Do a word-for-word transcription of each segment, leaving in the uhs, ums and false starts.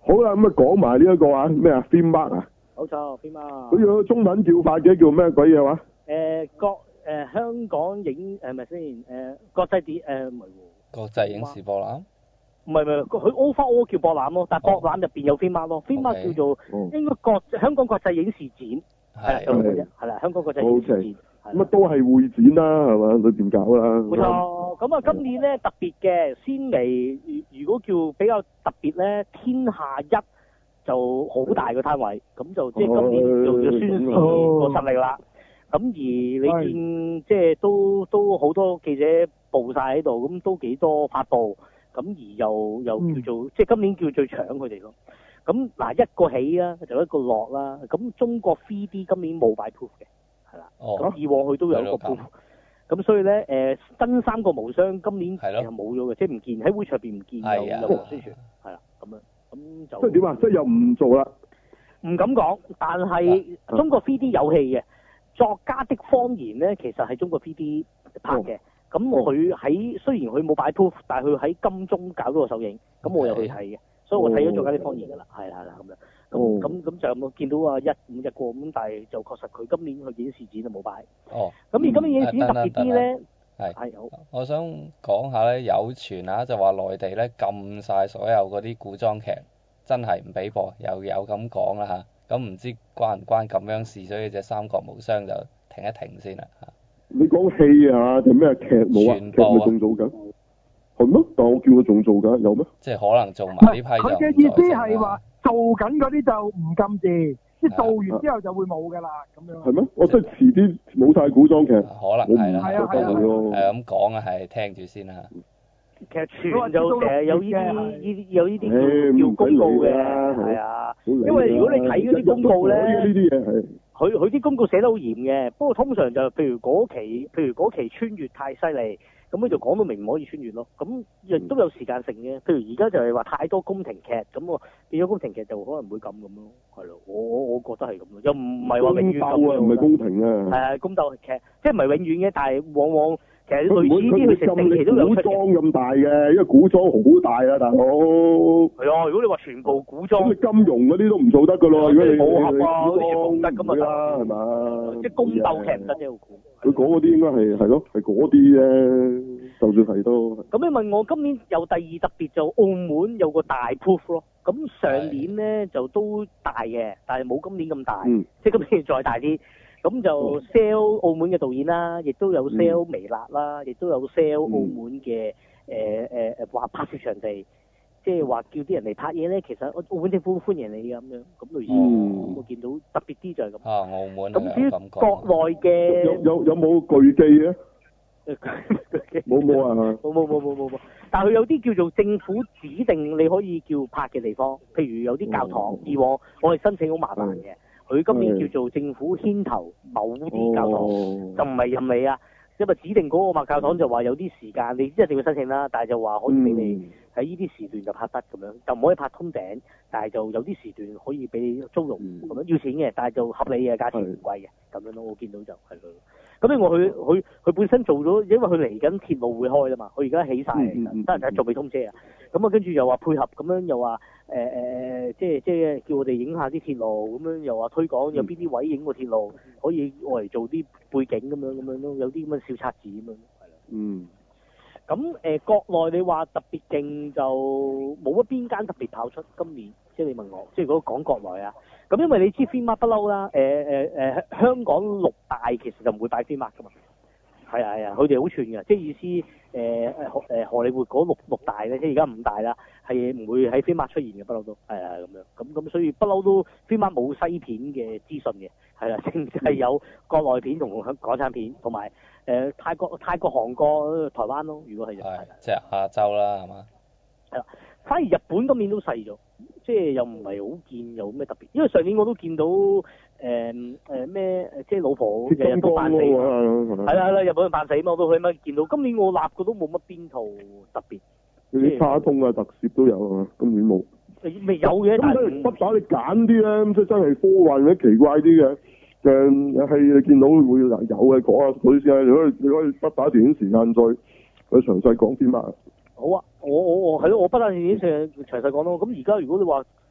好啦，咁啊講埋呢一個啊咩啊 Theme Park 啊， 冇錯，Theme Park。 佢有中文叫法嘅叫咩鬼嘢話？ 誒國誒香港影誒咪先誒國際電誒唔係喎。 國際影視博覽。 唔係唔係，佢 overall 叫博覽咯，但係博覽入邊有 Theme Park 咯，Theme Park 叫做應該國香港國際影視展，係啦咁嘅啫，係啦香港國際影視展， 咁啊都係會展啦，係嘛裏邊搞啦。 冇錯，咁啊今年咧特別嘅先嚟，如如果叫比較特別咧，天下一就好大個攤位，咁就即係今年做咗宣示個實力啦。咁而你見即係都都好多記者佈晒喺度，咁都幾多發佈。咁而又又叫做、嗯、即係今年叫最搶佢哋咯。咁嗱一個起啦，就一個落啦。咁中國 三 D 今年冇擺 proof 嘅，係啦。咁、哦、以往佢都有一個 proof。咁所以咧誒，新三個無雙今年係冇咗嘅，即係唔見喺會場入邊唔見有任何宣傳，係啦咁樣。咁就即係點啊？即係又唔做啦？唔敢講，但係中國 三 D 有戲嘅。作家的謊言咧，其實係中國 三 D 拍嘅。哦咁佢喺雖然佢冇擺 proof，但係佢喺金鐘搞咗個首映，咁我又去睇嘅，所以我睇咗作家啲方言㗎啦，係啦係啦咁樣，咁咁咁就有冇見到啊一五一個咁，但係就確實佢今年去影視展就冇擺。哦。咁而今年影視展特別啲咧，係係好。我想講下咧，有傳啊就話內地咧禁晒所有嗰啲古裝劇，真係唔俾播，又有咁講啦嚇。咁唔知關唔關咁樣事，所以隻三國無雙就停一停先啦嚇。 你講戲啊定咩劇冇啊？劇咪仲做緊？係咩？但我叫佢仲做緊，有咩？即係可能做埋呢批就佢嘅意思係話做緊嗰啲就唔禁止，即係做完之後就會冇㗎啦，咁樣。係咩？我即係遲啲冇晒古裝劇。可能係啦。係啊係啊。係咁講啊，係聽住先啦。其實傳就誒有呢啲呢啲有呢啲叫公告嘅，係啊。因為如果你睇嗰啲公告咧，呢啲嘢係。佢佢啲公告寫得好嚴嘅，不過通常就譬如嗰期，譬如嗰期穿越太犀利，咁佢就講到明唔可以穿越咯。咁亦都有時間性嘅，譬如而家就係話太多宮廷劇，咁喎變咗宮廷劇就可能會咁咁咯，係咯。我我我覺得係咁咯，又唔係話永遠咁樣。唔係宮廷啊。係啊，宮鬥劇，即係唔係永遠嘅，但係往往其實類似呢啲佢成定期都有出嘅。古裝咁大嘅，因為古裝好大啊，大佬。係啊，如果你話全部古裝，咁你金庸嗰啲都唔做得㗎咯。如果你武俠啊嗰啲唔得咁啊啦，係嘛？即係宮鬥劇唔得啫。佢講嗰啲應該係係咯，係嗰啲啫。就算係都。咁你問我今年有第二特別就澳門有個大 proof 咯。咁上年咧就都大嘅，但係冇今年咁大，嗯、即係今年再大啲。咁就 sell 澳門嘅導演啦，亦都有 sell 微辣啦，亦都有 sell 澳門嘅誒誒誒話拍攝場地，即係話叫啲人嚟拍嘢咧。其實澳門政府歡迎你嘅咁樣，咁類似。嗯、我見到特別啲就係咁。啊，澳門咁至於國內嘅有有有冇巨記嘅？冇冇啊！冇冇冇冇冇冇。但係佢有啲叫做政府指定你可以叫拍嘅地方，譬如有啲教堂，以往我哋申請好麻煩嘅。佢今年叫做政府牽頭某啲教堂，哦、就唔係任你啊，因為指定嗰個教堂就話有啲時間你一定要申請啦，但係就話可以俾你喺呢啲時段就拍得咁樣，就唔可以拍通頂，但係就有啲時段可以俾你租用咁樣，要錢嘅，但係就合理嘅價錢唔貴嘅咁樣咯。我見到就係咯。咁因為佢佢佢本身做咗，因為佢嚟緊鐵路會開啦嘛，佢而家起晒，得人仲未通車啊。咁啊，跟住又話配合咁樣，又話誒誒，即係即係叫我哋影下啲鐵路，咁樣又話推廣有邊啲位影個鐵路，可以我嚟做啲背景咁樣咁樣咯，有啲咁嘅小冊子咁樣。係啦。嗯。咁誒、呃，國內你話特別勁就冇乜邊間特別跑出今年，即係你問我，即係如果講國內啊。咁因為你知 Theme Park 不嬲啦，誒誒誒香港六大其實就唔會擺 Theme Park噶嘛，係啊係啊，佢哋好串嘅，即係意思誒誒誒荷里活嗰六六大咧，即係而家五大啦，係唔會喺 Theme Park 出現嘅，不嬲都係啊咁樣，咁咁所以不嬲都 Theme Park 冇西片嘅資訊嘅，係啦，淨係有國內片同港產片，同埋誒泰國、泰國、韓國、台灣咯，如果係係即係亞洲啦，係嘛？係啦，反而日本今年都細咗。即係又唔係好見有咩特別，因為上年我都見到誒誒咩即係老婆日日都扮死，係啦係啦，日本人扮死嘛，我都去乜見到。今年我立嘅都冇乜邊套特別。啲卡通啊特攝都有啊，今年冇。未有嘅，但係不打你揀啲咧，即係真係科幻或者奇怪啲嘅嘅戲，你見到會有嘅講下佢先啊，你可以你可以不打電影時間再去詳細講啲乜。好啊，我我我係咯，我不但止詳詳細講咯。咁而家如果你話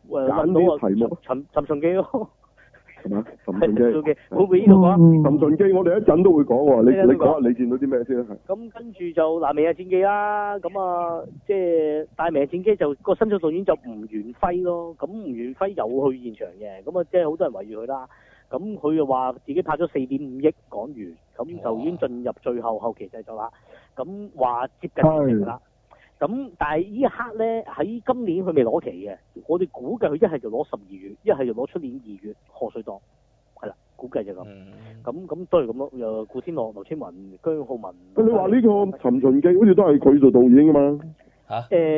誒揀啲題目， 尋尋秦記咯。 係嘛？尋秦記， 會唔會呢個講？ 尋秦記我哋一陣都會講喎，你你講下你見到啲咩先係？ 咁跟住就嗱，明日戰記啦，咁啊，即係但係明日戰記就個新組導演就吳元輝咯，咁吳元輝有去現場嘅，咁啊即係好多人圍住佢啦，咁佢又話自己拍咗四點五億港元，咁就已經進入最後後期製作啦，咁話接近完成啦。咁但係呢一刻咧，喺今年佢未攞期嘅，我哋估計佢一係就攞十二月，一係就攞出年二月賀歲檔，係啦，估計就咁。咁咁都係咁咯，又古天樂、劉青雲、姜浩文。 你話呢個《尋秦記》好似都係佢做導演㗎嘛？ 嚇、啊？ 誒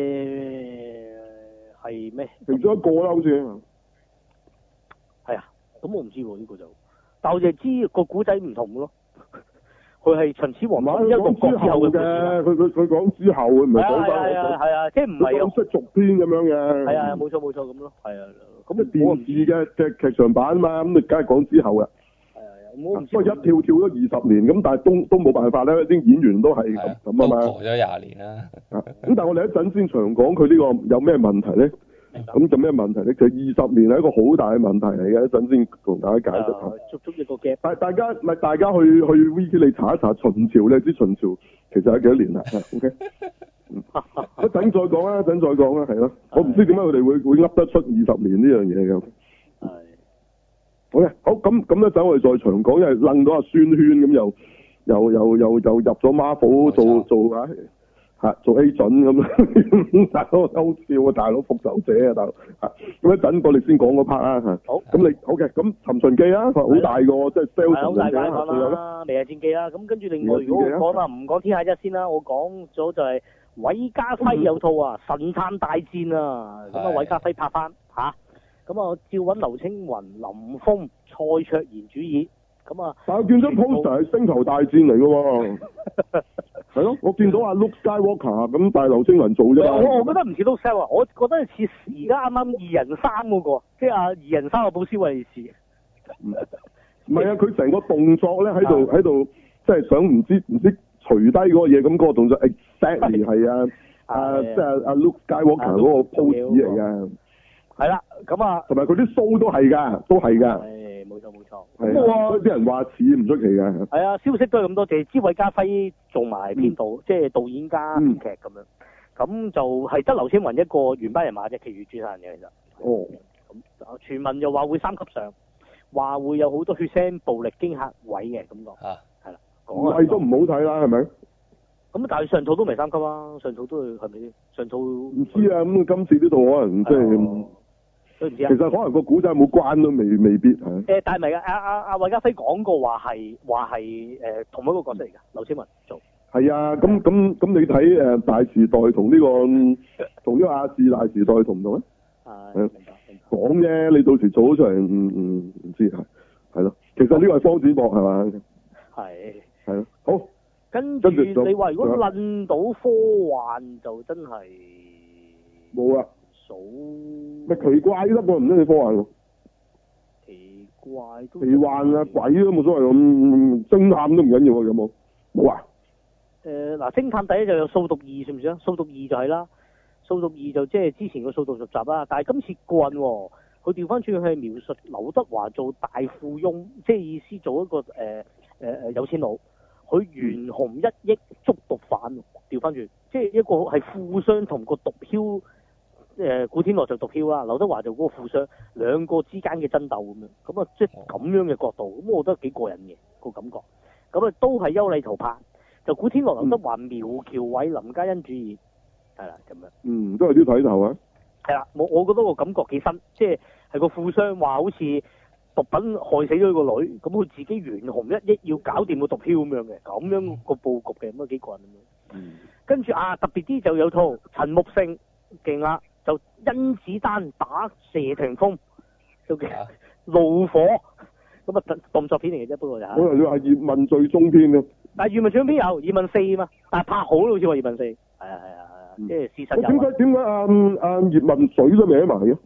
係咩？ 其中一個啦，好似。 係啊，咁我唔知喎呢、呢個就，但我就知個古仔唔同咯。佢係秦始皇一六國之後嘅， 佢佢佢講之後，佢唔係講翻係啊係啊，即係唔係啊？ 即係續篇咁樣嘅。係啊，冇錯冇錯咁咯。係啊，咁電視嘅嘅劇場版啊嘛，咁你梗係講之後啦。係啊，我唔知。不過一跳跳咗二十年，咁但係都都冇辦法咧，啲演員都係咁咁啊嘛。 過咗廿年啦。 咁但係我哋一陣先長講佢呢個有咩問題咧？咁就咩問題咧？就二十年係一個好大嘅問題嚟嘅，一陣先同大家解釋下。 足足一個 gap。但大家咪大家去去 Wiki 你查一查秦朝咧，知秦朝其實係幾多年啦？OK。一陣再講啦，一陣再講啦，係咯。我唔知點解佢哋會會噏得出二十年呢樣嘢嘅。係。好嘅，好咁咁咧，等我哋再長講，因為楞到阿孫軒咁又又又又又入咗 Marvel 做做啊。嚇做 A 準咁，大佬好笑啊！大佬復仇者啊！大佬嚇咁一陣過嚟先講嗰 part 啊嚇。好，咁你好嘅，咁尋秦記啊，好大個即係 sell 尋秦記啊，仲有咧《 明日戰記》啦。咁跟住另外如果我講啊，唔講天下一先啦，我講咗就係韋家輝有套啊《神探大戰》啊，咁啊韋家輝拍翻嚇，咁啊照揾劉青雲、林峰、蔡卓妍主演。咁啊！ 但係我見咗 poster 係星球大戰嚟嘅喎，係咯，我見到阿 Luke Skywalker 咁，但係劉青雲做啫嘛。 我我覺得唔似 Luke Skywalker，我覺得似而家啱啱二人三嗰、那個，即係阿二人三嘅布斯維利士。 唔係啊，佢成個動作咧喺度喺度，即係想唔知唔知除低嗰個嘢，咁嗰個動作 exactly 係啊啊，即係阿 Luke Skywalker 嗰個 pose 嚟㗎。係啦，咁啊， 同埋佢啲鬚都係㗎，都係㗎。 冇錯冇錯， 咁我啲人話似唔出奇嘅。 係啊，消息都係咁多，就係知韋家輝做埋編導，嗯、即係導演加編劇咁樣。咁、嗯、就係得劉青雲一個原班人馬啫，其餘轉晒人嘅其實。哦。咁傳聞又話會三級上，話會有好多血腥、暴力、驚嚇位嘅咁講。啊。係啦。 唔係都唔好睇啦，係咪？ 咁但係上套都未三級啊，上套都係係咪先？上套。唔知啊，咁今次呢度可能即係。 都唔知啊、 其實可能個古仔冇關都未未必嚇。誒、 呃，但係唔係啊？阿阿阿韋家輝講過話係話係誒同一個角色嚟㗎，劉青雲做。係啊，咁咁咁你睇誒大時代同呢、呢個同呢個亞視大時代同唔同咧？係。明白明白。講啫，你到時做咗出嚟，唔唔唔知係係咯。其實呢個係方子博係嘛？係。係咯。好。 跟住你話如果論到科幻就真係冇啊。咪奇怪得喎，唔知你科幻喎。 奇怪都。 奇幻啊，鬼都冇所謂咁，偵探都唔緊要喎，有冇？冇啊。 誒嗱、呃，偵探第一就有掃毒二，算唔算啊？掃毒二就係啦，掃毒二就即係之前個掃毒續集啦。但係今次過癮喎，佢調翻轉去描述劉德華做大富翁，即係意思做一個誒誒誒有錢佬，佢懸紅一億捉毒販，調翻轉，即係一個係富商同個毒梟。誒、呃、古天樂就毒梟啦，劉德華就嗰個富商，兩個之間嘅爭鬥咁樣，咁啊即係咁樣嘅角度，咁我覺得幾過癮嘅個感覺。咁啊都係邱禮濤拍，就古天樂、劉德華、苗僑偉、林嘉欣主演，係啦咁樣。嗯， 都係啲睇頭啊。 係啦，我我覺得個感覺幾新，即係係個富商話好似毒品害死咗個女，咁佢自己懸紅一億要搞掂個毒梟咁樣嘅，咁樣個佈局嘅，咁啊幾過癮咁樣。嗯。跟住啊，特別啲就有套陳木勝勁啦。就甄子丹打謝霆鋒，都叫怒火，咁啊動作片嚟嘅啫，不過就係。 可能你話葉問最終篇啊。 但係葉問最終篇有葉問四嘛，但係拍好咯，好似話葉問四。係啊係啊係啊，即係事實有。 點解點解阿阿葉問水都歪埋嘅？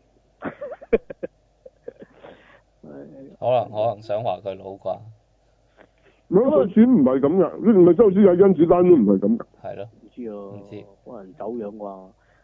可能可能想話佢老啩。 兩個錢唔係咁噶，唔係周星馳、甄子丹都唔係咁噶。 係咯。 唔知啊。唔知。可能走樣啩。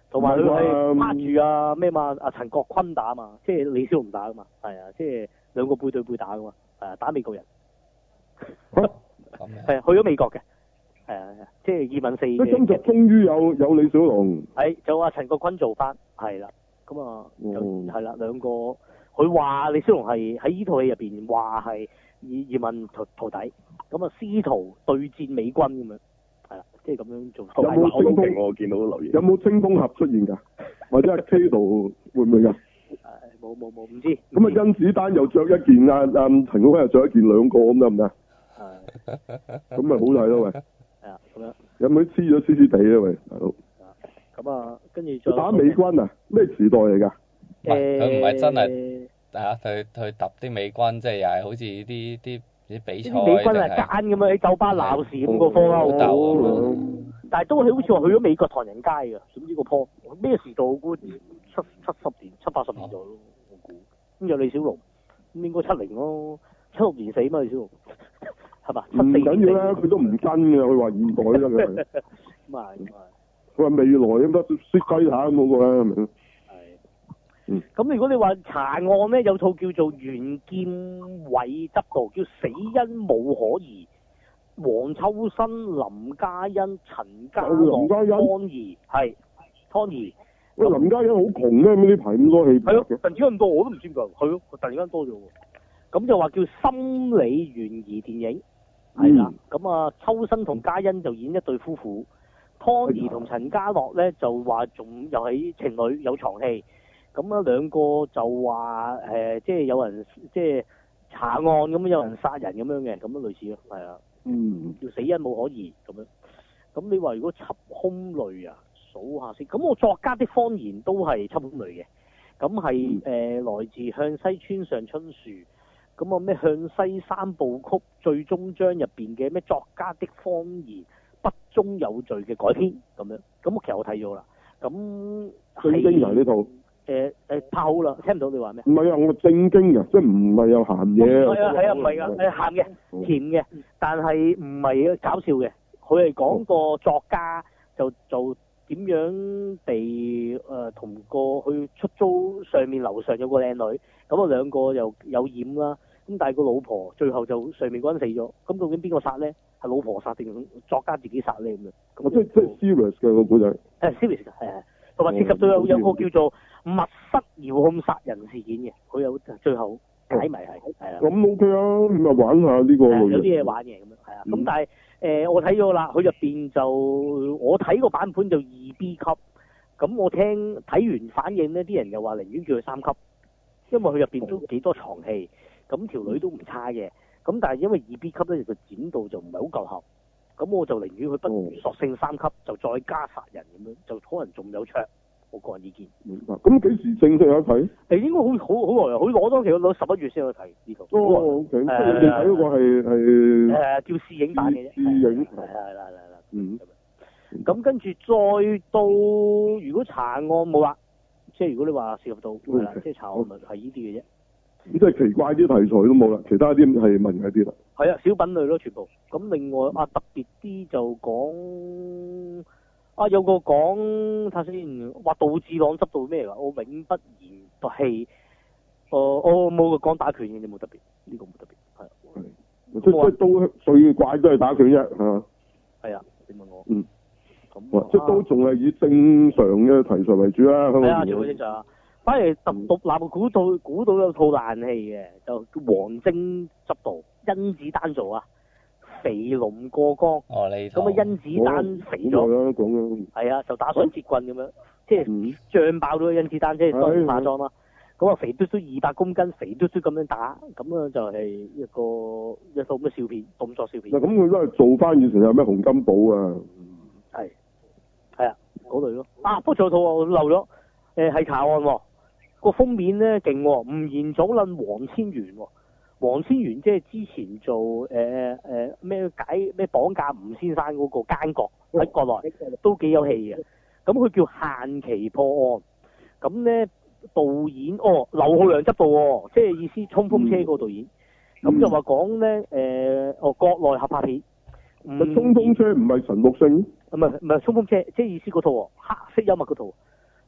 同埋佢係拍住啊咩嘛，阿陳國坤打嘛，即係李小龍打噶嘛，係啊，即係兩個背對背打噶嘛，係啊，打美國人。係啊，去咗美國嘅，係啊，即係葉問四嘅。 今集終於有有李小龍。 係就話陳國坤做翻，係啦，咁啊，係啦，兩個，佢話李小龍係喺呢套戲入邊話係葉葉問徒徒弟，咁啊師徒對戰美軍咁樣，係啦，即係咁樣做。 有冇清風？我見到留言。有冇清風俠出現㗎？或者係 K 度會唔會㗎？誒， 冇冇冇，唔知。 咁啊，甄子丹又着一件啊啊，陳國坤又着一件，兩個咁得唔得？係。咁咪好睇咯，喂。係啊，咁樣。有冇黐咗黐黐地咧，喂，大佬？ 咁啊，跟住再打美軍啊？咩時代嚟㗎？ 誒，佢唔係真係嚇，佢佢揼啲美軍，即係又係好似啲啲啲比賽。啲美軍係奸咁樣喺酒吧鬧事咁個科啦，但係都係好似話去咗美國唐人街㗎，點知個坡咩時代？我估七七十年、七八十年代咯，我估。咁有李小龍，咁應該七零咯，七六年死嘛李小龍，係嘛？ 唔緊要啦，佢都唔真㗎，佢話現代啦佢。 咁啊咁啊。 佢話未來咁得識雞下咁嗰個啦，係咪？係。嗯。咁如果你話查案咧，有套叫做袁劍偉執導，叫《死因無可疑》，黃秋生、林嘉欣、陳家樂、湯怡，係湯怡。 喂，林嘉欣好窮咩？呢排咁多戲。 係咯，突然之間咁多，我都唔知點解。係咯，突然間多咗喎。咁就話叫心理懸疑電影，係啦。咁啊，秋生同嘉欣就演一對夫婦。湯怡同陳家樂咧就話仲又係情侶有床戲，咁啊兩個就話誒、呃、即係有人即係查案咁有人殺人咁樣嘅，咁樣類似咯，係啊， 嗯， 叫死因冇可疑咁樣。咁你話如果緝兇類啊，數下先，咁我作家的謊言都係緝兇類嘅，咁係誒來自向西村上春樹，咁啊咩向西三部曲最終章入邊嘅咩作家的謊言。不忠有罪嘅改編咁樣，咁其實我睇咗啦。咁正經啊呢套？ 誒誒拍好啦，聽唔到你話咩？ 唔係啊，我正經嘅，即係唔係有鹹嘢。 係啊係啊，唔係㗎，誒鹹嘅，甜嘅，但係唔係搞笑嘅。佢係講個作家就就點樣地誒同個去出租上面樓上有個靚女，咁啊兩個又有染啦。咁但係個老婆最後就上面嗰人死咗，咁究竟邊個殺咧？係老婆殺定作家自己殺咧咁樣？咁即即係 serious 嘅個古仔。誒 serious 嘅係係，同埋涉及到有有個叫做密室遙控殺人事件嘅，佢有最後解謎係係啦。咁 OK 啊，咁咪玩下呢個。 有啲嘢玩嘅咁樣係啊，咁但係誒我睇咗啦，佢入邊就我睇個版本就二 B 級，咁我聽睇完反應呢啲人又話寧願叫佢三級，因為佢入邊都幾多床戲。咁條女都唔差嘅，咁但係因為二 B 級咧，個剪度就唔係好夠合，咁我就寧願佢不如索性三級，就再加殺人咁樣，就可能仲有卓。我個人意見。 明白。咁幾時正式有得睇？ 誒應該好好好耐啊！佢攞當期攞十一月先有得睇呢套。 哦 ，OK。誒，你睇嗰個係係誒叫試影版嘅啫。 試影。 係係啦係啦。 嗯。 咁跟住再到，如果查案冇啦，即係如果你話涉及到係啦，即係查案咪係呢啲嘅啫。 咁即係奇怪啲題材都冇啦，其他啲係文藝啲啦。 係啊，小品類咯，全部。咁另外啊，特別啲就講啊，有個講睇下先，話杜志朗執到咩㗎？我永不言棄。哦，我冇講打拳嘅，冇特別，呢、這個冇特別，係。係。即即都最怪都係打拳啫，係嘛？係啊，你問我。嗯。咁、啊。即都仲係以正常嘅題材為主啦，香港。係啊，全部正常。反而特獨立估到估到有套爛戲嘅，就叫王晶執導，甄子丹做啊，肥龍過江。哦，你咁啊，甄子丹肥咗。講講啦。係啊，就打雙截棍咁樣，即係脹爆咗甄子丹，即係當化妝啦。咁啊，肥嘟嘟二百公斤，肥嘟嘟咁樣打，咁啊就係一個一套咩笑片，動作笑片。嗱，咁佢都係做翻以前有咩洪金寶啊？係。係啊，嗰類咯。啊，不過仲有套我漏咗，誒係查案喎。個封面咧勁喎，吳彥祖撚黃千源喎，黃千源即係之前做誒誒咩解咩綁架吳先生嗰個奸角喺國內都幾有戲嘅，咁佢叫限期破案，咁咧導演哦劉浩良執導喎，即係意思衝鋒車嗰個導演，咁、嗯、就話講咧誒哦國內合拍片，衝鋒車唔係陳木勝，唔係唔係衝鋒車，即係意思嗰套黑色幽默嗰套。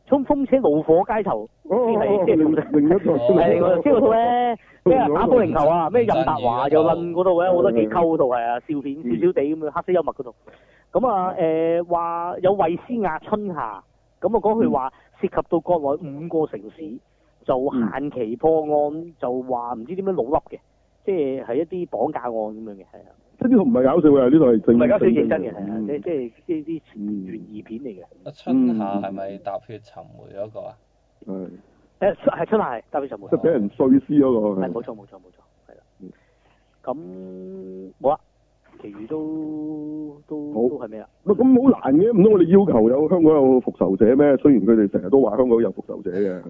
衝鋒車怒火街頭，先係即係另一個係另外即係嗰套咧，咩打保齡球啊，咩任達華又撚嗰度咧，好多幾溝嗰度係啊，笑片少少地咁樣黑色幽默嗰度。咁啊誒話有衛詩雅春夏，咁啊講佢話涉及到國內五個城市，就限期破案，就話唔知點樣老笠嘅，即係係一啲綁架案咁樣嘅，係啊。即係呢套唔係搞笑嘅，呢套係正。唔係搞笑認真嘅，係啊，即係即係即係啲懸疑片嚟嘅。 阿春夏係咪踏血尋梅嗰個啊？ 係。 誒係春夏係踏血尋梅。 即係俾人碎屍嗰個。 係冇錯冇錯冇錯，係啦。咁冇啦，其餘都都都係咩啊？ 咁好難嘅，唔通我哋要求有香港有復仇者咩？雖然佢哋成日都話香港有復仇者嘅。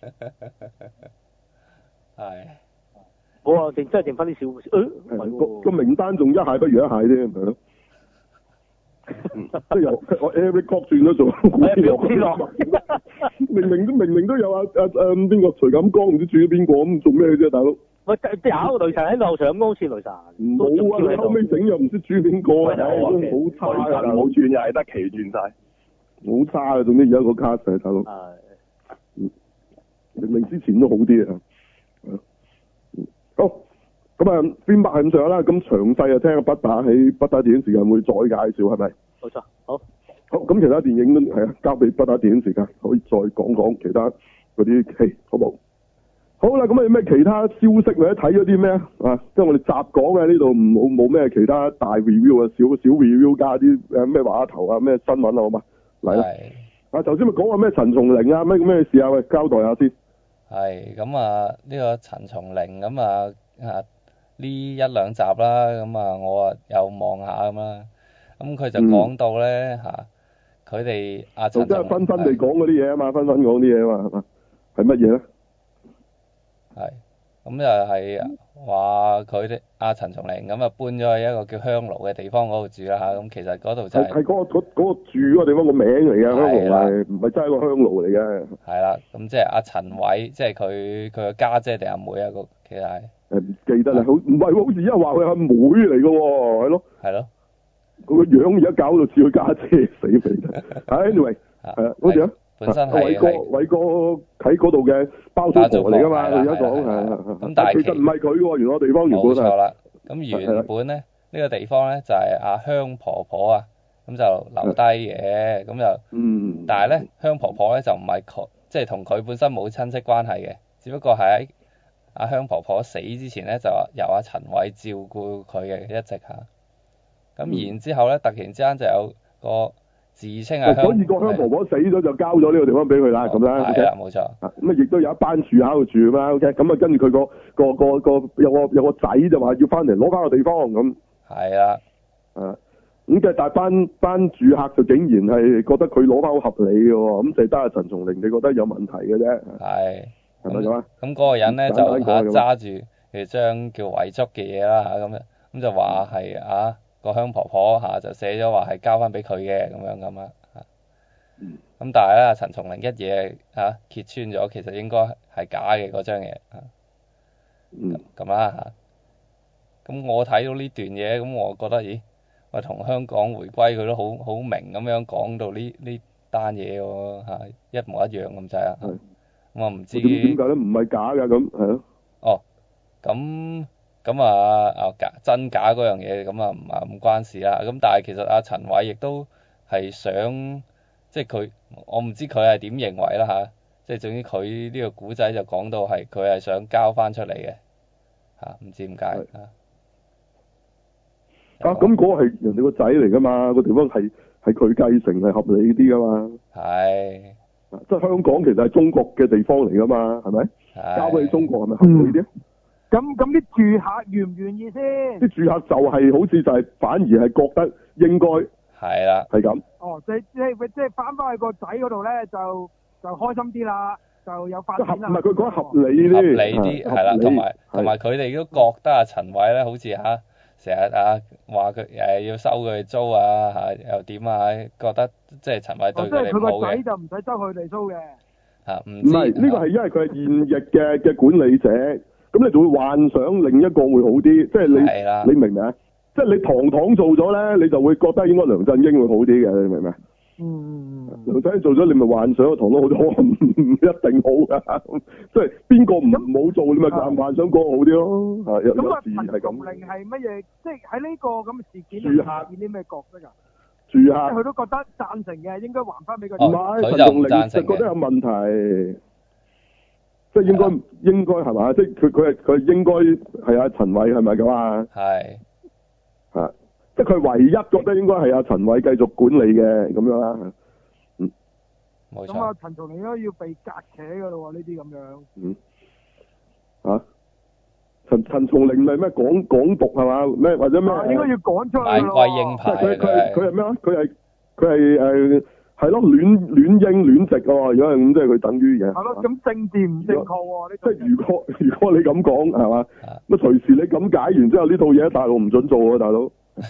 係。 我啊，淨真係剩翻啲小故事。誒， 個個名單仲一蟹不如一蟹添，係咯。即係由我 Eric Kwok 轉咗做古天樂。明明都明明都有阿阿阿邊個徐錦江唔知轉咗邊個咁做咩啫，大佬？ 喂，有個雷神喺度上好似雷神。 冇啊！後尾整又唔知轉邊個，唉，都好差㗎。 冇轉又係得奇轉晒， 好差啊！總之而家個 cast 大佬。係。明明之前都好啲啊。好，咁啊，邊拍係咁上啦，咁詳細啊，聽阿不打喺不打電影時間會再介紹，係咪？ 冇錯，好。 好，咁其他電影都係啊，交俾不打電影時間，可以再講講其他嗰啲戲，好冇？好啦，咁啊，有咩其他消息或者睇咗啲咩啊？啊，即係我哋雜講嘅呢度冇冇咩其他大 review 啊，少少 review 加啲誒咩話頭啊，咩新聞啊，好嘛？嚟啦！啊，頭先咪講話咩陳松伶啊，咩咩事啊？喂，交代下先。 係咁啊！呢個陳松伶咁啊啊呢一兩集啦，咁啊我啊又望下咁啦。咁佢就講到咧嚇，佢哋阿陳松伶就即係紛紛地講嗰啲嘢啊嘛，紛紛講啲嘢啊嘛，係嘛？係乜嘢咧？ 係咁就係話佢哋阿陳松伶咁啊搬咗去一個叫香爐嘅地方嗰度住啦嚇。咁其實嗰度就係係嗰個嗰嗰個住嗰個地方個名嚟嘅，香爐係唔係真係個香爐嚟嘅？ 係啦，咁即係阿陳偉，即係佢佢個家姐定阿妹啊？個其實係誒唔記得啦，好唔係好似因為話佢阿妹嚟嘅喎，係咯。 係咯。 佢個樣而家搞到似佢家姐死肥啦。Anyway，係啊，好似啊。 本身係偉哥，偉哥喺嗰度嘅包租婆嚟㗎嘛，佢而家講係。 咁但係其實唔係佢喎，原來個地方原本係。 冇錯啦。咁原本咧呢個地方咧就係阿香婆婆啊，咁就留低嘅，咁就。嗯。但係咧，香婆婆咧就唔係佢，即係同佢本身冇親戚關係嘅，只不過係喺阿香婆婆死之前咧就由阿陳偉照顧佢嘅一直嚇。咁然之後咧，突然之間就有個自稱係香， 所以個香婆婆死咗就交咗呢個地方俾佢啦，咁啦。 係啦，冇錯。 咁啊，亦都有一班住喺度住嘛 ，OK。咁啊，跟住佢個個個個有個有個仔就話要翻嚟攞翻個地方咁。 係啊。啊。 咁嘅但係班班住客就竟然係覺得佢攞翻好合理嘅喎，咁就得阿陳松伶你覺得有問題嘅啫。係。係咪咁啊？咁嗰個人咧就嚇揸住佢張叫遺囑嘅嘢啦嚇，咁樣咁就話係啊。個香婆婆嚇就寫咗話係交翻俾佢嘅咁樣咁啊，咁、嗯、但係咧陳松伶一嘢嚇揭穿咗，其實應該係假嘅嗰張嘢嚇，咁咁啦嚇，咁我睇到呢段嘢，咁我覺得咦，喂同香港回歸佢都好好明咁樣講到呢呢單嘢喎嚇，一模一樣咁滯啊，咁我唔知點解咧？唔係假㗎咁係咯。 哦，咁。咁啊啊假真假嗰樣嘢咁啊唔係咁關事啦，咁但係其實阿陳偉亦都係想，即係佢我唔知佢係點認為啦嚇，即係總之佢呢個古仔就講到係佢係想交翻出嚟嘅嚇，唔知點解啊？ 啊咁嗰個係人哋個仔嚟㗎嘛，個地方係係佢繼承係合理啲㗎嘛。係。即係香港其實係中國嘅地方嚟㗎嘛，係咪？交俾中國係咪合理啲？ 咁咁啲住客願唔願意先？ 啲住客就係、是、好似就係反而係覺得應該係啦， 係咁。 哦，即即即係翻返去個仔嗰度咧，就就開心啲啦，就有發展啦。唔係佢講合理啲， 合理啲係啦，同埋同埋佢哋都覺得阿陳偉咧，好似嚇成日啊話佢誒要收佢租啊嚇，又點啊？覺得即係陳偉對佢哋好嘅。即係佢個仔就唔使收佢哋租嘅。 嚇唔唔係呢個係因為佢係現役嘅嘅管理者。咁你就會幻想另一個會好啲，即係你你明唔明啊？即係你堂堂做咗咧，你就會覺得應該梁振英會好啲嘅，你明唔明啊？ 嗯， 梁振英做咗，你咪幻想個唐佬好啲，可能唔一定好噶，即係邊個唔冇做，你咪幻幻想過好啲咯。係有有時係咁。陳松伶係乜嘢？即係喺呢個咁嘅事件入面演啲咩角色㗎？住客。佢都覺得贊成嘅，應該還翻俾佢。唔係陳松伶就覺得有問題，即係應該應該係嘛？即係佢佢係佢應該係阿陳偉係咪咁啊？係。係。即係佢唯一覺得應該係阿陳偉繼續管理嘅咁樣啦，嗯，冇錯。咁啊，陳松伶都要被隔扯噶咯喎，呢啲咁樣。嗯。啊？陳陳松伶咪咩港港獨係嘛？咩或者咩？應該要趕出去咯。貴英派。佢佢佢係咩啊？佢係佢係誒係咯，亂亂英亂直喎。如果係咁，即係佢等於嘅。係咯，咁政治唔正確喎。即係如果如果你咁講係嘛？咁隨時你咁解完之後，呢套嘢喺大陸唔准做啊，大佬。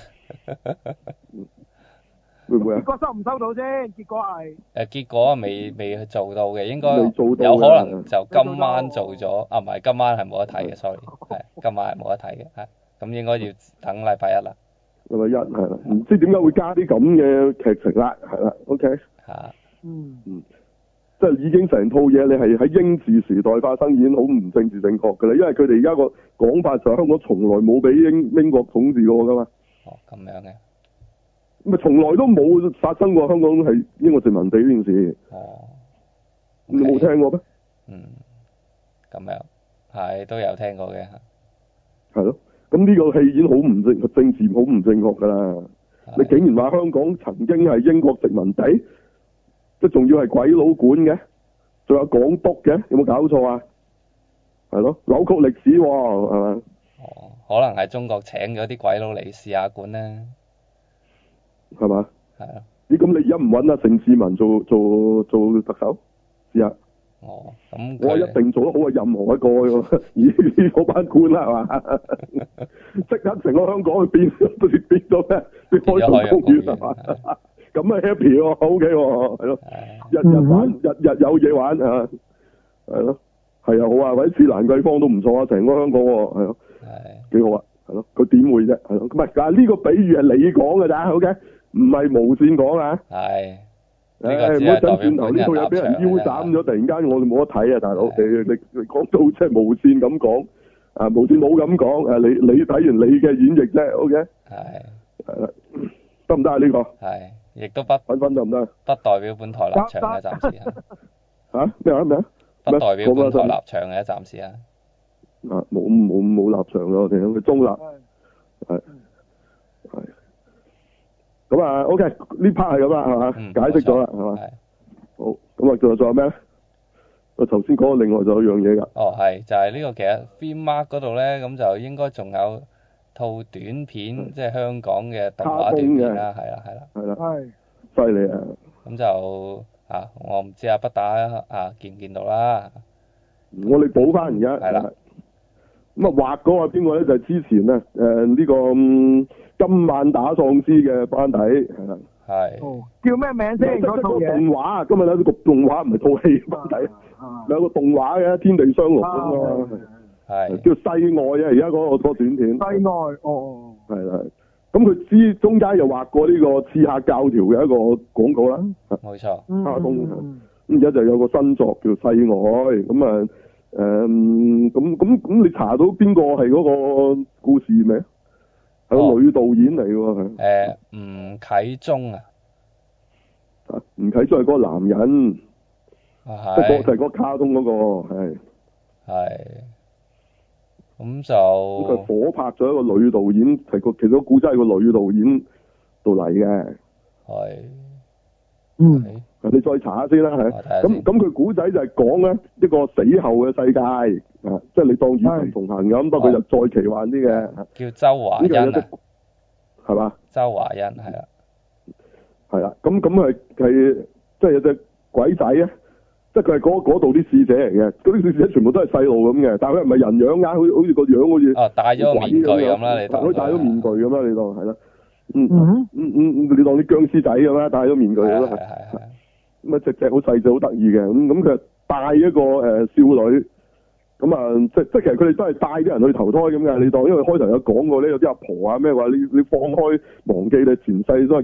會唔會啊？結果收唔收到啫？結果係誒，結果未未做到嘅，應該有可能就今晚做咗啊，唔係今晚係冇得睇嘅 ，sorry， 係今晚係冇得睇嘅，係咁應該要等禮拜一啦。禮拜一係啦，唔知點解會加啲咁嘅劇情啦，係啦 ，OK，吓，嗯嗯，即係已經成套嘢，你係喺英治時代發生，已經好唔政治正確噶啦，因為佢哋而家個講法就係香港從來冇俾英英國統治過噶嘛。哦，咁樣嘅，咪從來都冇發生過香港係英國殖民地呢件事。哦，你冇聽過咩？嗯，咁樣係都有聽過嘅。係咯，咁呢個戲已經好唔正，政治好唔正確噶啦。你竟然話香港曾經係英國殖民地，即仲要係鬼佬管嘅，仲有港督嘅，有冇搞錯啊？係咯，扭曲歷史喎，係嘛？哦，可能係中國請咗啲鬼佬嚟試下管咧，係嘛？係啊。咦，咁你而家唔揾阿盛智文做做做特首試下？哦，咁我一定做得好過任何一個咦嗰班官啦，係嘛？即刻成個香港去變變變咗咩？變開心公園係嘛？咁啊 happy 喎 ，OK 喎，係咯，日日玩，日日有嘢玩啊，係咯，係啊，好啊，或者似蘭桂坊都唔錯啊，成個香港喎，係咯。係幾好啊，係咯，佢點會啫，係咯，唔係，但係呢個比喻係你講嘅咋 ，OK，唔係無線講啊。係。誒，唔好等轉頭呢套嘢俾人腰斬咗，突然間我哋冇得睇啊，大佬，你你你講到即係無線咁講，啊無線冇咁講，誒你你睇完你嘅演繹啫 ，OK。係。係啦，得唔得啊呢個？係，亦都不分分得唔得？不代表本台立場嘅暫時啊。吓咩啊咩啊？不代表本台立場嘅暫時啊。啊，冇冇冇立場咯，我哋佢中立，係係咁啊 ，OK，呢 part 係咁啦，係嘛，解釋咗啦，係嘛，好，咁啊，仲有仲有咩咧？我頭先講另外仲有樣嘢噶。哦，係就係呢個其實 Film Mark 嗰度咧，咁就應該仲有套短片，即係香港嘅動畫短片啦，係啦，係啦，係啦，係，犀利啊！咁就啊，我唔知阿不打啊見唔見到啦？我哋補翻而家係啦。咁啊畫嗰個邊個咧？就係、是、之前咧誒呢個、嗯、今晚打喪屍嘅班底係啦。係。哦。叫咩名先？嗰套嘢。動畫，今日有個動畫唔係套戲班底。啊。有個動畫嘅《天地雙龍》咁嘛。係。叫世外啊！而家嗰個個短片。世外，哦。係啦。咁佢之中間又畫過呢個刺客教條嘅一個廣告啦。冇錯。卡通。咁而家就有個新作叫《世外》，咁啊。誒，咁咁咁，你查到邊個係嗰個故事未？係個女導演嚟嘅喎，係。誒，吳啟忠啊。啊，吳啟忠係嗰個男人。係。即係就係嗰個卡通嗰個，係。係。咁就。咁佢火拍咗一個女導演，係個其實個古仔係個女導演度嚟嘅。係。嗯。你再查下先啦，係。咁咁佢古仔就係講咧一個死後嘅世界，啊，即係你當與神同行咁，不過佢就再奇幻啲嘅。叫周華欣啊。係嘛？周華欣係啦。係啦，咁咁係係即係有隻鬼仔啊！即係佢係嗰度啲使者嚟嘅，嗰啲使者全部都係細路咁嘅，但係佢唔係人樣啊，好似好似個樣好似。哦，戴咗面具咁啦，你當。佢戴咗面具咁啦，你當係啦。嗯嗯嗯嗯，你當啲僵屍仔咁啦，戴咗面具咁啦。係係係。咁啊隻隻好細隻好得意嘅，咁咁佢帶一個誒、呃、少女，咁啊即即其實佢哋都係帶啲人去投胎咁嘅，你當因為開頭有講過咧，有啲阿婆啊咩話你你放開忘記你前世都係叫做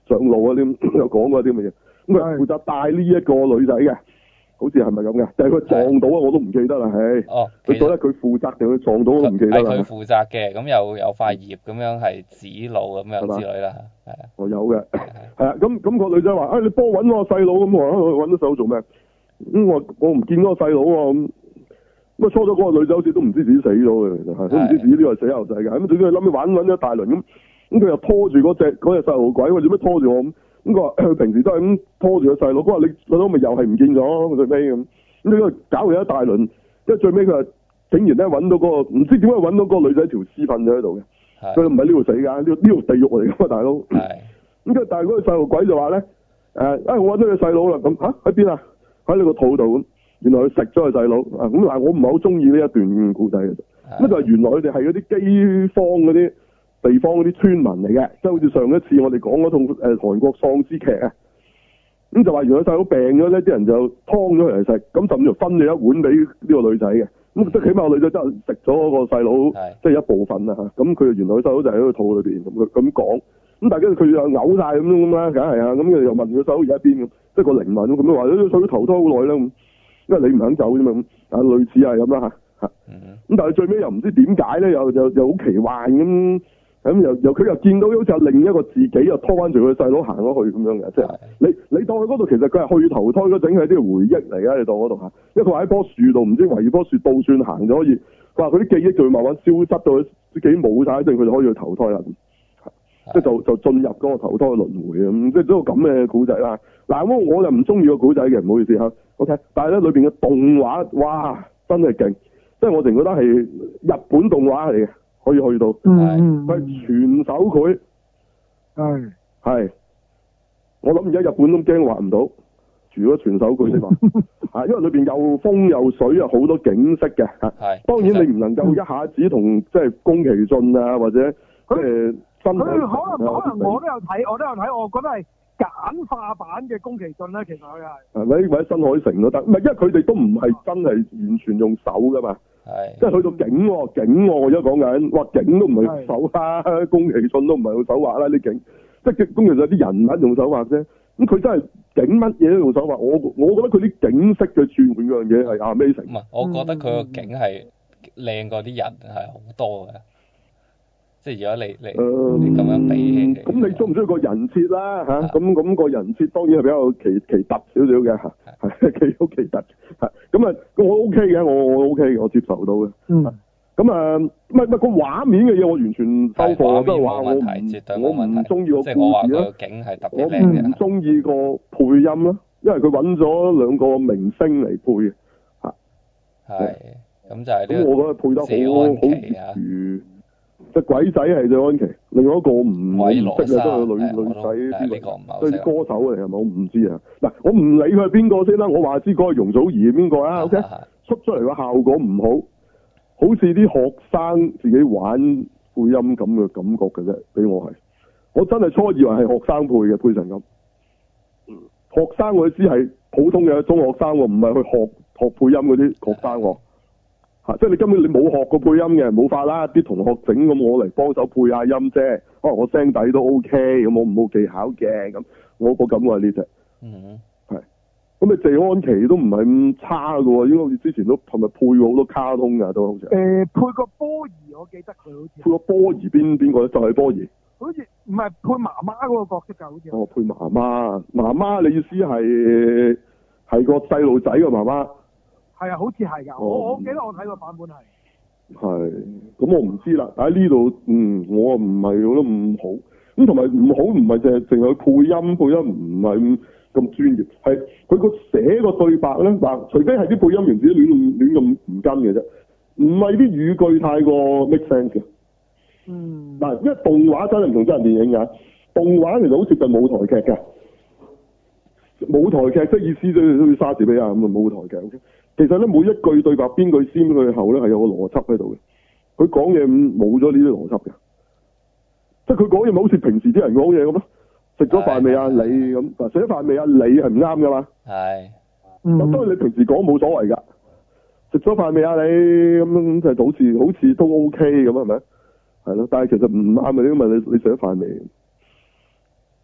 上路啊啲有講過啲咁嘅嘢。咁佢負責帶呢一個女仔嘅。好似係咪咁嘅？就係佢撞到啊！我都唔記得啦，唉。哦。佢覺得佢負責定佢撞到都唔記得啦。 係佢負責嘅，咁有有塊葉咁樣係指路咁樣之類啦，係啊。 我有嘅。係啊，咁咁個女仔話：，啊，你幫我揾個細佬咁，我揾到細佬做咩？咁我我唔見嗰個細佬喎，咁咁啊初咗嗰個女仔好似都唔知自己死咗嘅，其實係都唔知自己呢個係死牛仔嘅，咁總之佢諗住玩揾一大輪咁，咁佢又拖住嗰隻嗰隻細路鬼，喂，做咩拖住我咁？咁佢話佢平時都係咁拖住個細佬，佢話你細佬咪又係唔見咗最尾咁，咁呢個搞完一大輪，因為最尾佢話竟然咧揾到嗰個唔知點解揾到嗰個女仔條屍瞓咗喺度嘅，佢唔係呢度死㗎，呢呢度地獄嚟㗎嘛大佬。咁跟住但係嗰個細路鬼就話咧，誒、呃，啊我揾到個細佬啦，咁嚇喺邊啊？喺你個肚度咁，原來佢食咗個細佬啊！咁嗱，我唔係好中意呢一段故仔嘅，咁就係原來佢哋係嗰啲饑荒嗰啲地方嗰啲村民嚟嘅，即係好似上一次我哋講嗰套誒韓國喪屍劇啊，咁就話原來細佬病咗咧，啲人就劏咗佢嚟食，咁甚至分咗一碗俾呢個女仔嘅，咁即係起碼個女仔真係食咗個細佬，即係一部分啊嚇，咁佢原來個細佬就喺個肚裏邊咁佢咁講，咁但係跟住佢又嘔晒咁樣咁啦，梗係啊，咁佢又問佢細佬而家喺邊咁，即係個靈魂咁樣話，啲細佬投胎好耐啦咁，因為你唔肯走啫嘛，咁啊類似係咁啦嚇嚇，咁但係最尾又唔知點解咧，又又又好奇幻咁。咁又又佢又見到好似有另一個自己又拖翻住佢細佬行咗去咁樣嘅，即係你你當佢嗰度其實佢係去投胎嗰陣係啲回憶嚟㗎，你當嗰度嚇，因為佢喺棵樹度唔知圍住棵樹倒轉行咗可以，佢話佢啲記憶就會慢慢消失到啲記憶冇晒，一定佢就可以去投胎啦，即係就就進入嗰個投胎輪迴咁，即係都個咁嘅古仔啦。嗱咁我就唔中意個古仔嘅，唔好意思嚇。OK，但係咧裏邊嘅動畫，哇，真係勁，即係我淨覺得係日本動畫嚟嘅。可以去到，佢係全手繪，係係，我諗而家日本都驚畫唔到，如果全手繪的話，啊，因為裏邊又風又水啊，好多景色嘅，係，當然你唔能夠一下子同即係宮崎駿啊或者誒，佢可能可能我都有睇，我都有睇，我覺得係簡化版嘅宮崎駿啦，其實佢係，係咪或者新海誠都得，唔係，因為佢哋都唔係真係完全用手噶嘛。係，即係去到景喎，景喎，我而家講緊，哇，景都唔係手啦，宮崎駿都唔係用手畫啦啲景，即係宮崎駿有啲人物用手畫啫，咁佢真係景乜嘢都用手畫，我我覺得佢啲景色嘅轉換嗰樣嘢係 amazing。唔係，我覺得佢個景係靚過啲人係好多嘅，即係如果你你你咁樣比起，咁、呃、你中唔中意個人設啦嚇？咁咁個人設當然係比較奇奇特少少嘅嚇，係奇好奇特嚇。咁啊，我 OK 嘅，我我 OK 嘅，我接受到嘅。嗯。咁啊，唔係唔係個畫面嘅嘢，我完全收貨，即係話我唔我唔中意個故事咯。景係特別靚嘅。我唔中意個配音咯，因為佢揾咗兩個明星嚟配嘅嚇。係。咁就係呢個。咁我覺得配得好好好如。隻鬼仔係謝安琪，另外一個唔唔識啊，都係女女仔邊個？對歌手嚟係咪？我唔知啊。嗱，我唔理佢係邊個先啦。我話知嗰個容祖兒係邊個啊 ？OK，出出嚟個效果唔好，好似啲學生自己玩配音咁嘅感覺嘅啫。俾我係，我真係初以為係學生配嘅配成咁。學生我知係普通嘅中學生喎，唔係去學學配音嗰啲學生喎。嚇！即係你根本你冇學過配音嘅，冇法啦。啲同學整咁，我嚟幫手配下音啫。可能我聲底都 OK，咁我唔冇技巧嘅咁。我個感覺係呢隻。嗯。係。咁你謝安琪都唔係咁差㗎喎，應該好似之前都係咪配過好多卡通㗎都好似。誒、呃，配個波兒，我記得佢好似。配個波兒邊邊個咧？就係、是、波兒。好似唔係配媽媽嗰個角色㗎，好似。哦，配媽媽，媽媽你意思係係個細路仔嘅媽媽？係啊，好似係噶，我我記得我睇個版本係。係，咁我唔知啦。喺呢度，嗯，我唔係覺得唔好。咁同埋唔好唔係淨係淨係配音，配音唔係咁咁專業。係佢個寫個對白咧，嗱，除非係啲配音員自己亂咁亂咁唔跟嘅啫，唔係啲語句太過 make sense 嘅。嗯。嗱，因為動畫真係唔同真人電影㗎，動畫其實好接近舞台劇㗎。舞台劇即係意思就好似莎士比亞咁嘅舞台劇。Okay? 其實咧，每一句對白邊句先邊句後咧係有個邏輯喺度嘅。佢講嘢冇咗呢啲邏輯嘅，即係佢講嘢咪好似平時啲人講嘢咁咯。食咗飯未啊？你咁嗱，食咗飯未啊？你係唔啱噶嘛？係。咁當然你平時講冇所謂噶。食咗飯未啊？你咁咁就好似好似都 OK 咁係咪？係咯，但係其實唔啱嘅，因為你你食咗飯未？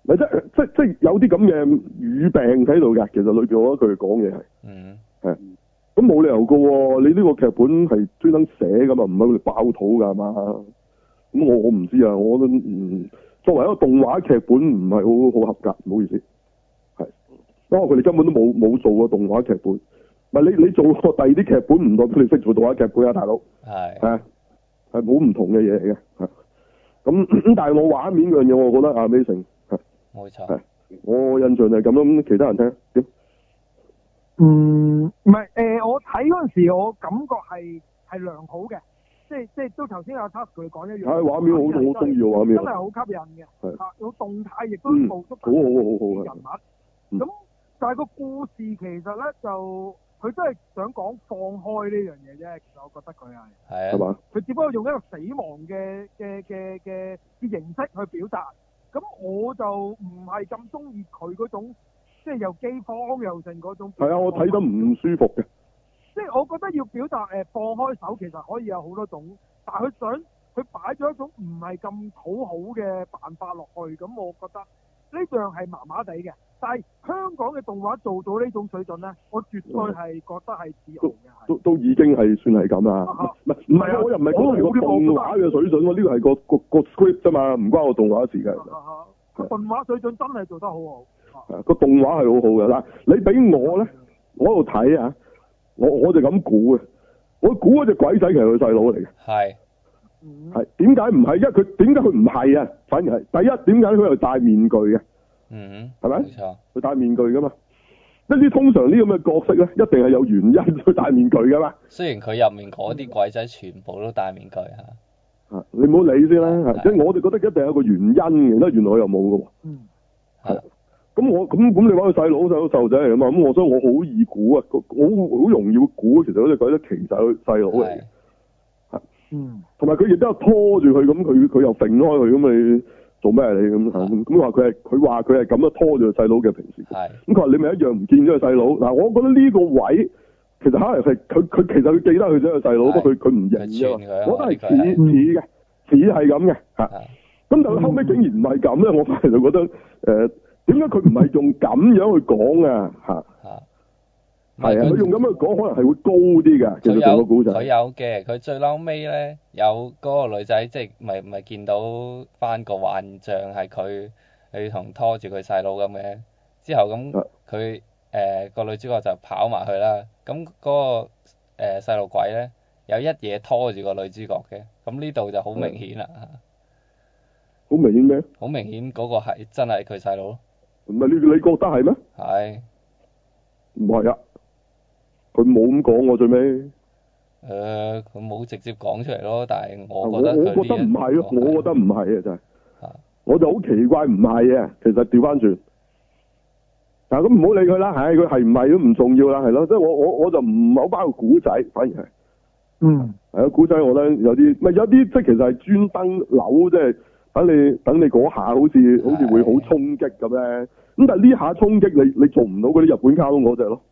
咪即即即有啲咁嘅語病喺度㗎。其實裏邊我覺得佢講嘢係， 嗯， 係，咁冇理由㗎喎。你呢個劇本係專登寫㗎嘛，唔係佢哋爆肚㗎係嘛？咁我我唔知啊，我都嗯作為一個動畫劇本唔係好好合格，唔好意思，係，因為佢哋根本都冇冇做過動畫劇本。唔係你你做過第二啲劇本，唔代表你識做動畫劇本啊，大佬。係。係啊，係好唔同嘅嘢嚟嘅，係。咁咁但係我畫面嗰樣嘢，我覺得 Amazing。 冇錯。 係。我印象就係咁咯，咁其他人聽點？ 嗯，唔係誒，我睇嗰陣時，我感覺係係良好嘅，即係即係都頭先阿 Tasuku 佢講一樣。係畫面好，我中意個畫面。真係好吸引嘅。係。嚇，有動態亦都捕捉到啲人物。咁、嗯，但係個故事其實咧就。佢都係想講放開呢樣嘢啫，其實我覺得佢係係啊，係嘛？佢只不過用一個死亡嘅嘅嘅嘅嘅形式去表達，咁我就唔係咁中意佢嗰種，即係又饑荒又剩嗰種。係啊，我睇得唔舒服嘅。即係我覺得要表達誒放開手，其實可以有好多種，但係佢想佢擺咗一種唔係咁討好嘅辦法落去，咁我覺得呢樣係麻麻地嘅。但係香港嘅動畫做到呢種水準咧，我絕對係覺得係自豪嘅。都都已經係算係咁啦。唔係唔係啊！我又唔係講係個動畫嘅水準喎，呢個係個個個 script 啫嘛，唔關我動畫事嘅。個動畫水準真係做得好好。係個動畫係好好嘅嗱，你俾我咧，我喺度睇啊，我我就咁估嘅，我估嗰隻鬼仔其實佢細佬嚟嘅。係。係點解唔係？因為佢點解佢唔係啊？反而係第一，點解佢又戴面具嘅？嗯，係咪？冇錯，佢戴面具噶嘛？一啲通常呢咁嘅角色咧，一定係有原因去戴面具噶嘛。雖然佢入面嗰啲鬼仔全部都戴面具吓，啊，你唔好理先啦，即係我哋覺得一定有個原因嘅，但原來又冇噶喎。嗯，係。咁我咁咁你話佢細佬細佬細路仔嚟噶嘛？咁我所以我好易估啊，我好容易會估，其實嗰隻鬼仔其實係佢細佬嚟嘅。係。嗯。同埋佢亦都有拖住佢，咁佢佢又揈開佢，咁你。做咩你咁咁咁話佢係佢話佢係咁樣拖住個細佬嘅平時，咁佢話你咪一樣唔見咗個細佬嗱，我覺得呢個位其實可能係佢佢其實佢記得佢咗個細佬，不過佢佢唔認啫嘛，我覺得係似似嘅，似係咁嘅嚇，咁但係後尾竟然唔係咁咧，我反而就覺得誒點解佢唔係用咁樣去講啊嚇？係啊，佢用咁樣講，可能係會高啲㗎。其實成個古仔佢有嘅，佢最嬲尾咧有嗰個女仔，即係咪咪見到翻個幻象係佢，佢同拖住佢細佬咁嘅。之後咁佢誒個女主角就跑埋去啦。咁嗰個誒細路鬼咧有一嘢拖住個女主角嘅。咁呢度就好明顯啦。好明顯咩？好明顯嗰個係真係佢細佬。唔係你你覺得係咩？係。唔係啊。佢冇咁講喎，最尾。誒、呃，佢冇直接講出嚟咯，但係我覺得我我覺得唔係咯，我覺得唔係啊，真係。我就好奇怪唔係啊，其實調翻轉。嗱，咁唔好理佢啦，唉，佢係唔係都唔重要啦，係咯，即係我我我就唔係好包括古仔，反而係。嗯。係啊，古仔我覺得有啲，咪有啲即係其實係專登扭，即係等你等你嗰下好似好似會好衝擊咁咧。咁但係呢下衝擊你你做唔到嗰啲日本卡通嗰隻咯。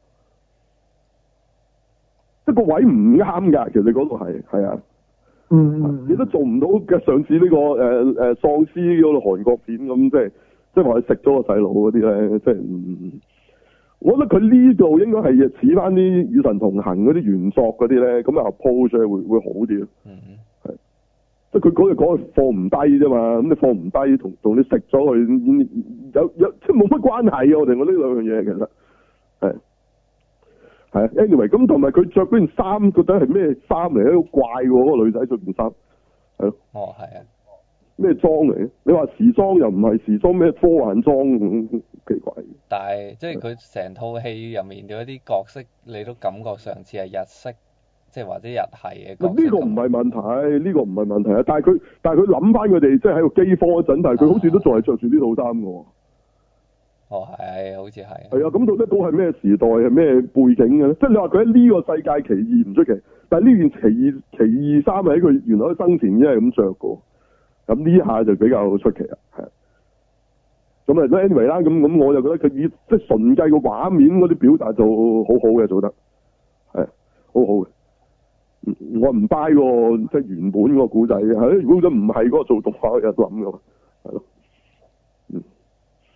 一個位唔啱㗎，其實嗰度係係啊，嗯，你都做唔到嘅。上次呢、這個誒誒、呃、喪屍嗰度韓國片咁，即係即係話佢食咗個細路嗰啲咧，即係嗯，我覺得佢呢度應該係似翻啲與神同行嗰啲原作嗰啲咧，咁啊 approach 會會好啲咯，嗯嗯，係，即係佢嗰日講放唔低啫嘛，咁你放唔低同同你食咗佢有有即係冇乜關係啊！我哋我呢兩樣嘢其實係。係啊 anyway 咁同埋佢着嗰件衫，覺得係咩衫嚟咧？好怪喎，嗰、那個女仔着件衫，係咯。哦，係啊。咩裝嚟？你話時裝又唔係時裝，咩科幻裝咁奇怪。但係即係佢成套戲入面嘅一啲角色，你都感覺上似係日式，即係或者日系嘅。呢個唔係問題，呢、這個唔係問題啊！但係佢但係佢諗翻佢哋，即係喺個饑荒嗰陣，但係佢好似都仲係着住呢套衫嘅喎。哦，係，好似係。係啊，咁到底都係咩時代，係咩背景嘅咧？即係你話佢喺呢個世界奇異唔出奇，但係呢件奇異奇異衫係喺佢原來生前已經係咁着過，咁呢下就比較出奇啦，係。咁啊，anyway 啦，咁咁我就覺得佢以即係純計個畫面嗰啲表達就好好嘅，做得係好好嘅。我唔 buy 個即係原本嗰個古仔嘅，係如果都唔係嗰個做動畫嘅諗嘅嘛，係咯，嗯。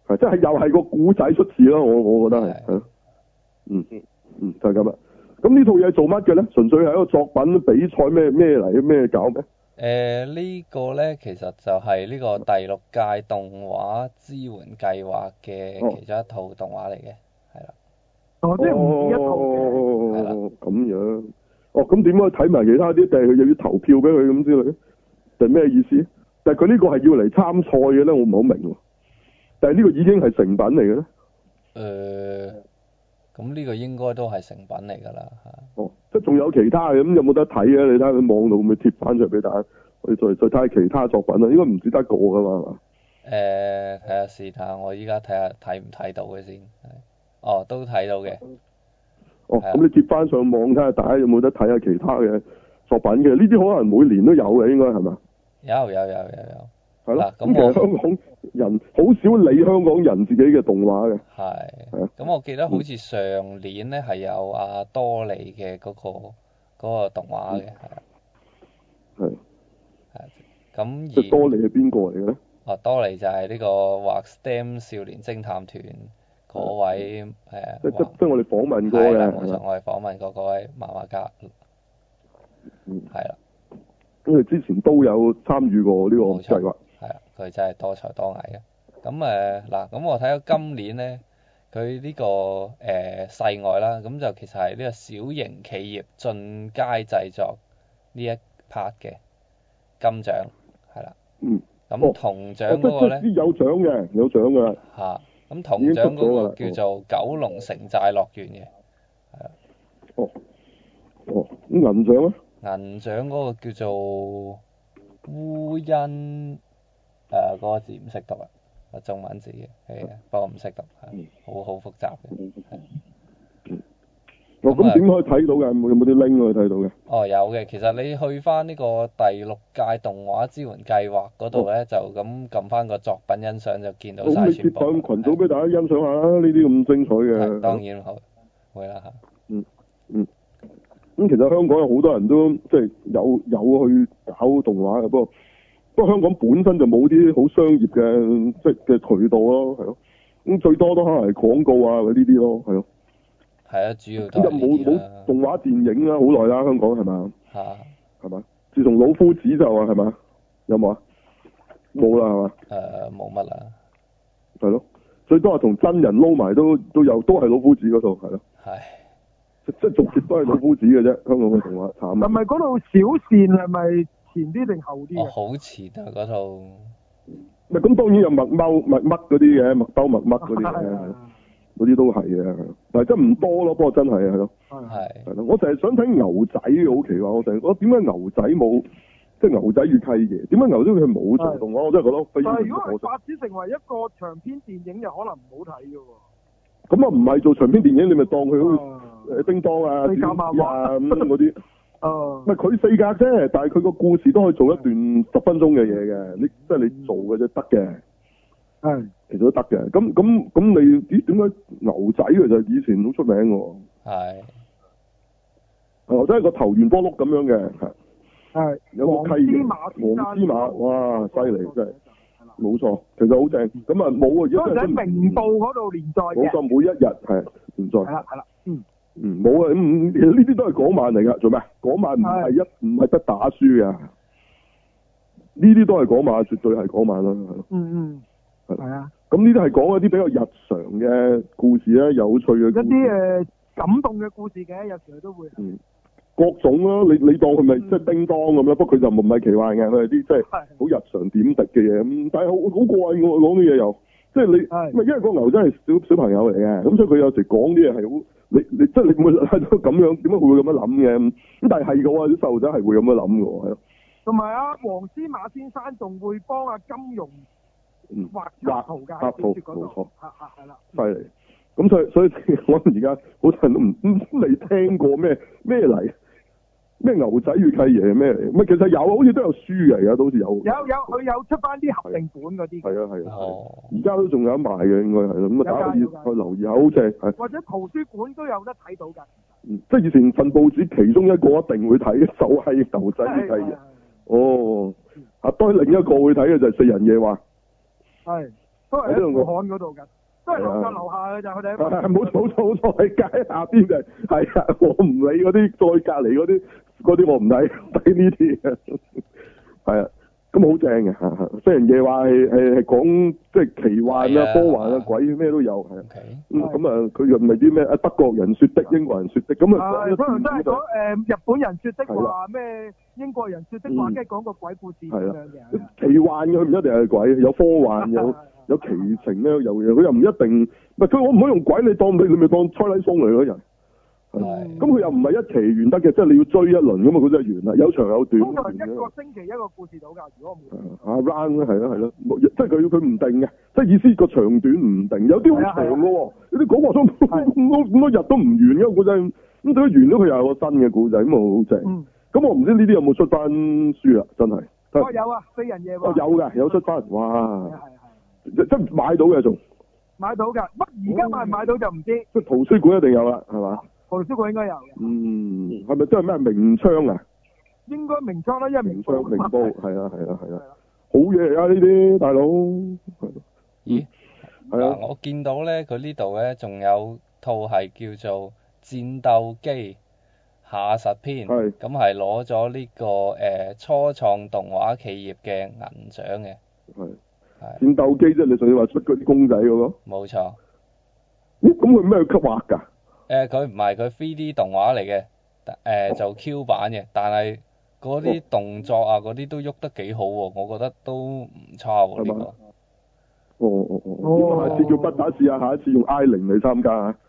係即係又係個古仔出事咯，我我覺得係係嗯嗯就係咁啦。咁呢套嘢做乜嘅咧？純粹係一個作品比賽咩咩嚟咩搞咩？ 誒、呃這個、呢個咧其實就係呢個第六屆動畫支援計劃嘅其中一套動畫嚟嘅，係啦、 哦。哦，即係唔止一套嘅。係啦。 咁樣。哦，咁點解睇埋其他啲？定係又要投票俾佢咁之類？定咩意思？但係佢呢個係要嚟參賽嘅咧，我唔係好明喎。但係呢個已經係成品嚟嘅咧。誒、 呃，咁呢個應該都係成品嚟㗎啦嚇。 哦，即係仲有其他嘅，咁有冇得睇啊？你睇下佢網度會唔會貼翻出嚟俾大家？我哋再再睇下其他作品啊，應該唔止得個㗎嘛，係嘛？ 誒，睇下試下，我依家睇下睇唔睇到嘅先。哦，都睇到嘅。 哦，咁你貼翻上網睇下，大家有冇得睇下其他嘅作品嘅？呢啲可能每年都有嘅，應該係嘛？ 有有有有有。 係咯。咁其實香港人好少理香港人自己嘅動畫嘅。 係。係啊。咁我記得好似上年咧係有阿多利嘅嗰個嗰個動畫嘅，係啊。 係。 係。咁而。 即係多利係邊個嚟嘅咧？ 哦，多利就係呢個畫 S T E M 少年偵探團嗰位誒。 即即即我哋訪問過嘅。係啦，冇錯， 我哋訪問過嗰位漫畫家。嗯。係啦。 咁佢之前都有參與過呢個計劃。 係啊，佢真係多才多藝嘅。咁誒嗱，咁我睇到今年咧，佢呢、這個誒、呃、世外啦，咁就其實係呢個小型企業進階製作呢一 part 嘅金獎，係啦。嗯。咁銅獎嗰個咧、哦哦？有獎嘅，有獎㗎。嚇！咁銅獎嗰個叫做九龍城寨樂園嘅，係啊。 哦。哦，咁銀獎咧？ 銀獎嗰個叫做烏恩，誒、呃、嗰、那個字唔識讀啊，個中文字嘅，係啊，不過唔識讀，係好好複雜嘅。 嗯。哦，咁點可以睇到嘅？有冇啲 link 可以睇到嘅？ 哦，有嘅。其實你去翻呢個第六屆動畫支援計劃嗰度咧，就咁撳翻個作品欣賞就見到晒全部。咁你貼上群組俾大家欣賞下啦，呢啲咁精彩嘅。 當然好，會啦嚇。 嗯嗯。咁其實香港有好多人都即係有有去搞動畫嘅，不過不過香港本身就冇啲好商業嘅即係嘅渠道咯，係咯。咁最多都可能係廣告啊，呢啲咯，係咯。 係啊，主要都係呢啲啦。咁就冇冇動畫電影啦，好耐啦，香港係咪？ 嚇。係嘛？自從老夫子就話係嘛？有冇啊？冇啦係嘛？ 誒，冇乜啦。 係咯，最多係同真人撈埋都都有，都係老夫子嗰度係咯。係。即係逐節都係老夫子嘅啫，香港嘅動畫慘。係咪嗰套小倩係咪前啲定後啲？ 哦，好前啊嗰套。 咪咁當然有麥踎麥乜嗰啲嘅，麥兜麥乜嗰啲嘅，嗰啲都係嘅，但係真唔多咯，不過真係係咯。係。係咯，我成日想睇牛仔嘅，好奇怪，我成日覺得點解牛仔冇即係牛仔與契爺？點解牛仔佢冇做動畫？我真係覺得非常可惜。但係如果係發展成為一個長篇電影，就可能唔好睇嘅喎。咁啊，唔係做長篇電影，你咪當佢好似誒叮當啊、蜘蛛啊咁嗰啲。哦。唔係佢四格啫，但係佢個故事都可以做一段十分鐘嘅嘢嘅，你即係你做嘅啫，得嘅。係。其實都得嘅，咁咁咁你咦點解牛仔其實以前好出名嘅喎？係。牛仔係個頭圓波碌咁樣嘅，係。係。有個契爺。黃芝麻，哇！犀利真係。冇錯，其實好正。咁啊冇啊，而家都喺明報嗰度連載嘅。冇錯，每一日係連載。係啦，係啦。嗯。嗯，冇啊，咁其實呢啲都係港漫嚟噶，做咩？港漫唔係一唔係得打書嘅。呢啲都係港漫，絕對係港漫啦。嗯嗯。係啊。咁呢啲係講一啲比較日常嘅故事咧，有趣嘅。一啲誒感動嘅故事嘅，有時佢都會。嗯。各種啦，你你當佢咪即係叮當咁啦，不過佢就唔係奇幻嘅，佢係啲即係好日常點滴嘅嘢咁，但係好好過癮嘅喎，講啲嘢又即係你，因為個牛真係小小朋友嚟嘅，咁所以佢有時講啲嘢係好，你你即係你唔會喺度咁樣，點解佢會咁樣諗嘅？咁但係係嘅喎，啲細路仔係會咁樣諗嘅喎，係咯。同埋阿黃之馬先生仲會幫阿金庸畫插圖嘅，冇錯，係啦，犀利。咁所以所以我諗而家好多人都唔唔未聽過咩咩嚟。咩牛仔與契爺咩嚟？咪其實有，好似都有書嘅，而家都好似有。有有，佢有出翻啲合訂本嗰啲。係啊係啊。哦。而家都仲有得賣嘅，應該係咯。咁啊，大家可以去留意下，好正係。或者圖書館都有得睇到㗎。嗯，即係以前份報紙其中一個一定會睇，就係牛仔與契爺。哦。啊，當然另一個會睇嘅就係四人夜話。係。 都係喺武漢嗰度㗎，都係樓上樓下嘅咋，佢哋。 係冇錯冇錯冇錯，喺街下邊就係係啊！我唔理嗰啲再隔離嗰啲嗰啲我唔睇睇呢啲嘅，係啊。咁好正嘅嚇嚇，雖然嘢話係係係講即係奇幻啊、科幻啊、鬼咩都有係啊。咁咁啊，佢又唔係啲咩啊德國人説的、英國人説的咁啊。 係，可能都係講誒日本人説的話咩？英國人説的話，即係講個鬼故事咁樣嘅。 奇幻嘅佢唔一定係鬼，有科幻有有奇情咧，有嘢佢又唔一定。唔係佢我唔可以用鬼你當你你咪當蔡禮松嚟嗰人。咁佢又唔係一期完得嘅，即係你要追一輪咁嘛，佢真係完啦，有長有短。通常一個星期一個故事到㗎，如果我冇。啊 round 係咯係咯，即係佢佢唔定嘅，即係意思個長短唔定，有啲好長嘅喎，有啲講話咗咁多咁多日都唔完嘅個故仔，咁到咗完咗佢又有個新嘅故仔，咁啊好正。咁我唔知呢啲有冇出翻書啊？真係。 哦有啊，四人夜話。 哦有嘅，有出翻，哇！係係係。即係買到嘅仲。買到㗎， 乜而家買唔買到就唔知。 即係圖書館一定有啦，係嘛？ 圖書館應該有嘅。 嗯，係咪真係咩明窗啊？ 應該明窗啦，因為明窗明報係啊係啊係啊，好嘢嚟啊呢啲大佬。 咦？係啊，我見到咧，佢呢度咧仲有套係叫做《戰鬥機下實篇》，咁係攞咗呢個誒初創動畫企業嘅銀獎嘅。係。係。戰鬥機即係你上次話出嗰啲公仔嗰個？冇錯。咦？咁佢咩級畫㗎？誒佢唔係佢 three D 動畫嚟嘅，誒就 Q 版嘅，但係嗰啲動作啊嗰啲都喐得幾好喎，我覺得都唔差喎呢個。哦哦哦。咁下次叫不打試下，下一次用 I 零嚟參加啊。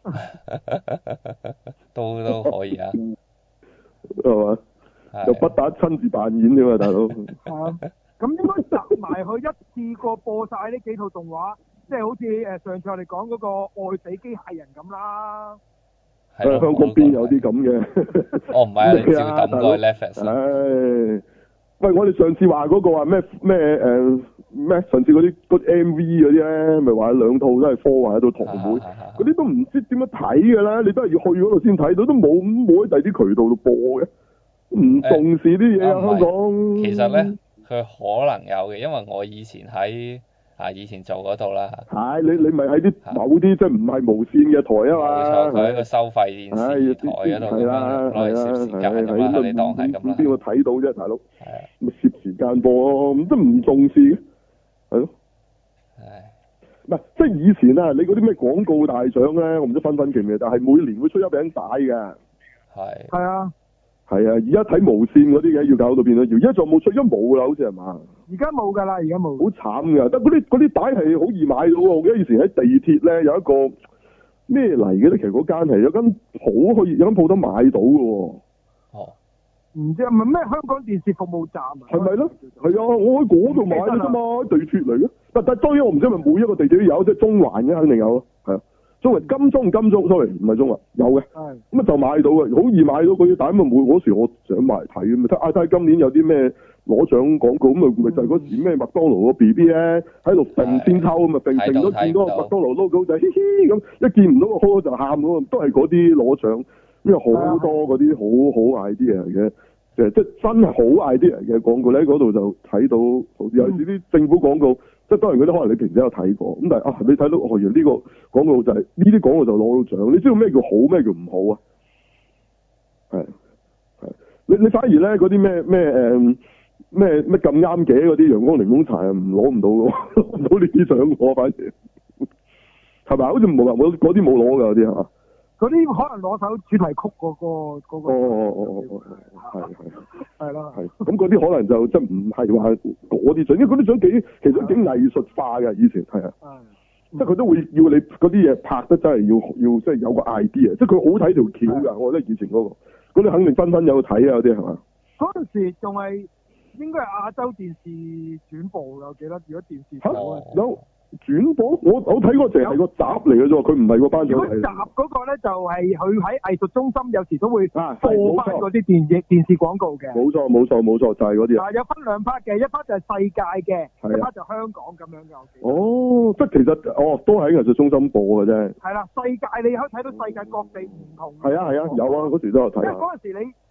都都可以啊。係嘛？就不打親自扮演啫嘛，大佬。係啊。咁應該集埋佢一次過播晒呢幾套動畫。即係好似誒上次我哋講嗰個愛死機械人咁啦，係香港邊有啲咁嘅？哦唔係啊，你照抌個 Netflix。唉，喂，我哋上次話嗰個話咩咩誒咩？上次嗰啲嗰啲 M V 嗰啲咧，咪話兩套都係科幻喺度同會，嗰啲都唔知點樣睇㗎啦，你都係要去嗰度先睇到，都冇冇喺第啲渠道度播嘅，唔重視啲嘢啊香港。其實咧，佢可能有嘅，因為我以前喺。啊！以前做嗰度啦，係你你咪喺啲某啲即係唔係無線嘅台啊嘛，冇錯，佢喺個收費電視台嗰度咁樣攞嚟攝時間㗎嘛，你當係咁啦。邊個睇到啫，大佬？係啊，咪攝時間播咯，咁都唔重視嘅，係咯。係。唔係，即係以前啊，你嗰啲咩廣告大獎咧，我唔知分分期嘅，但係每年會出一餅帶嘅。係。係啊。係啊，而家睇無線嗰啲嘅要搞到變咗，而家仲冇出，而家冇啦，好似係嘛？而家冇㗎啦，而家冇。好慘㗎，得嗰啲嗰啲帶係好易買到喎。我記得以前喺地鐵咧有一個咩嚟嘅咧，其實嗰間係有間鋪可以有間鋪得買到嘅喎。哦。唔知係咪咩香港電視服務站啊？係咪咧？係啊，我喺嗰度買嘅啫嘛，地鐵嚟嘅。但但當然我唔知係咪每一個地鐵都有，即係中環嘅肯定有咯，係啊。中環金鐘金鐘 sorry 唔係中環有嘅，咁啊就買到嘅，好易買到嗰啲帶，咁啊每嗰時我想埋睇，咪睇啊睇下今年有啲咩攞獎廣告，咁啊咪就係嗰時咩麥當勞個 B B 咧喺度揈先抽，咁啊揈揈咗見到個麥當勞 logo 就嘻嘻咁，一見唔到個 logo 就喊咯，都係嗰啲攞獎，因為好多嗰啲好好 idea 嘅，誒即係真係好 idea 嘅廣告咧，嗰度就睇到有時啲政府廣告。即係當然嗰啲可能你平時都有睇過，咁但係啊你睇到哦原來呢個廣告就係呢啲廣告就攞到獎，你知道咩叫好咩叫唔好啊？係係你你反而咧嗰啲咩咩誒咩咩咁啱嘅嗰啲陽光檸檬茶啊唔攞唔到嘅，攞唔到呢啲獎我反而係咪？好似冇冇嗰啲冇攞㗎嗰啲係嘛？嗰啲可能攞首主題曲嗰、嗰個嗰、嗰個。哦哦哦哦係係係啦。係咁嗰啲可能就即係唔係話嗰啲獎，因為嗰啲獎幾其實幾藝術化嘅以前係啊。係。即係佢都會要你嗰啲嘢拍得真係要要即係有個 idea，即係佢好睇條橋㗎。我覺得以前嗰、嗰個嗰啲肯定分分有睇啊，有啲係嘛？嗰陣時仲係應該係亞洲電視轉播㗎，我記得如果電視台有。轉播我我睇過淨係個集嚟嘅啫，佢唔係個頒獎。如果集嗰個咧就係佢喺藝術中心有時都會播翻嗰啲電影電視廣告嘅。冇錯冇錯冇錯，就係嗰啲。嗱有分兩 part 嘅，一 part 就係世界嘅，一 part 就香港咁樣嘅。哦，即係其實哦都喺藝術中心播嘅啫。係啦，世界你可以睇到世界各地唔同。係啊係啊，有啊，嗰時都有睇。因為嗰陣時你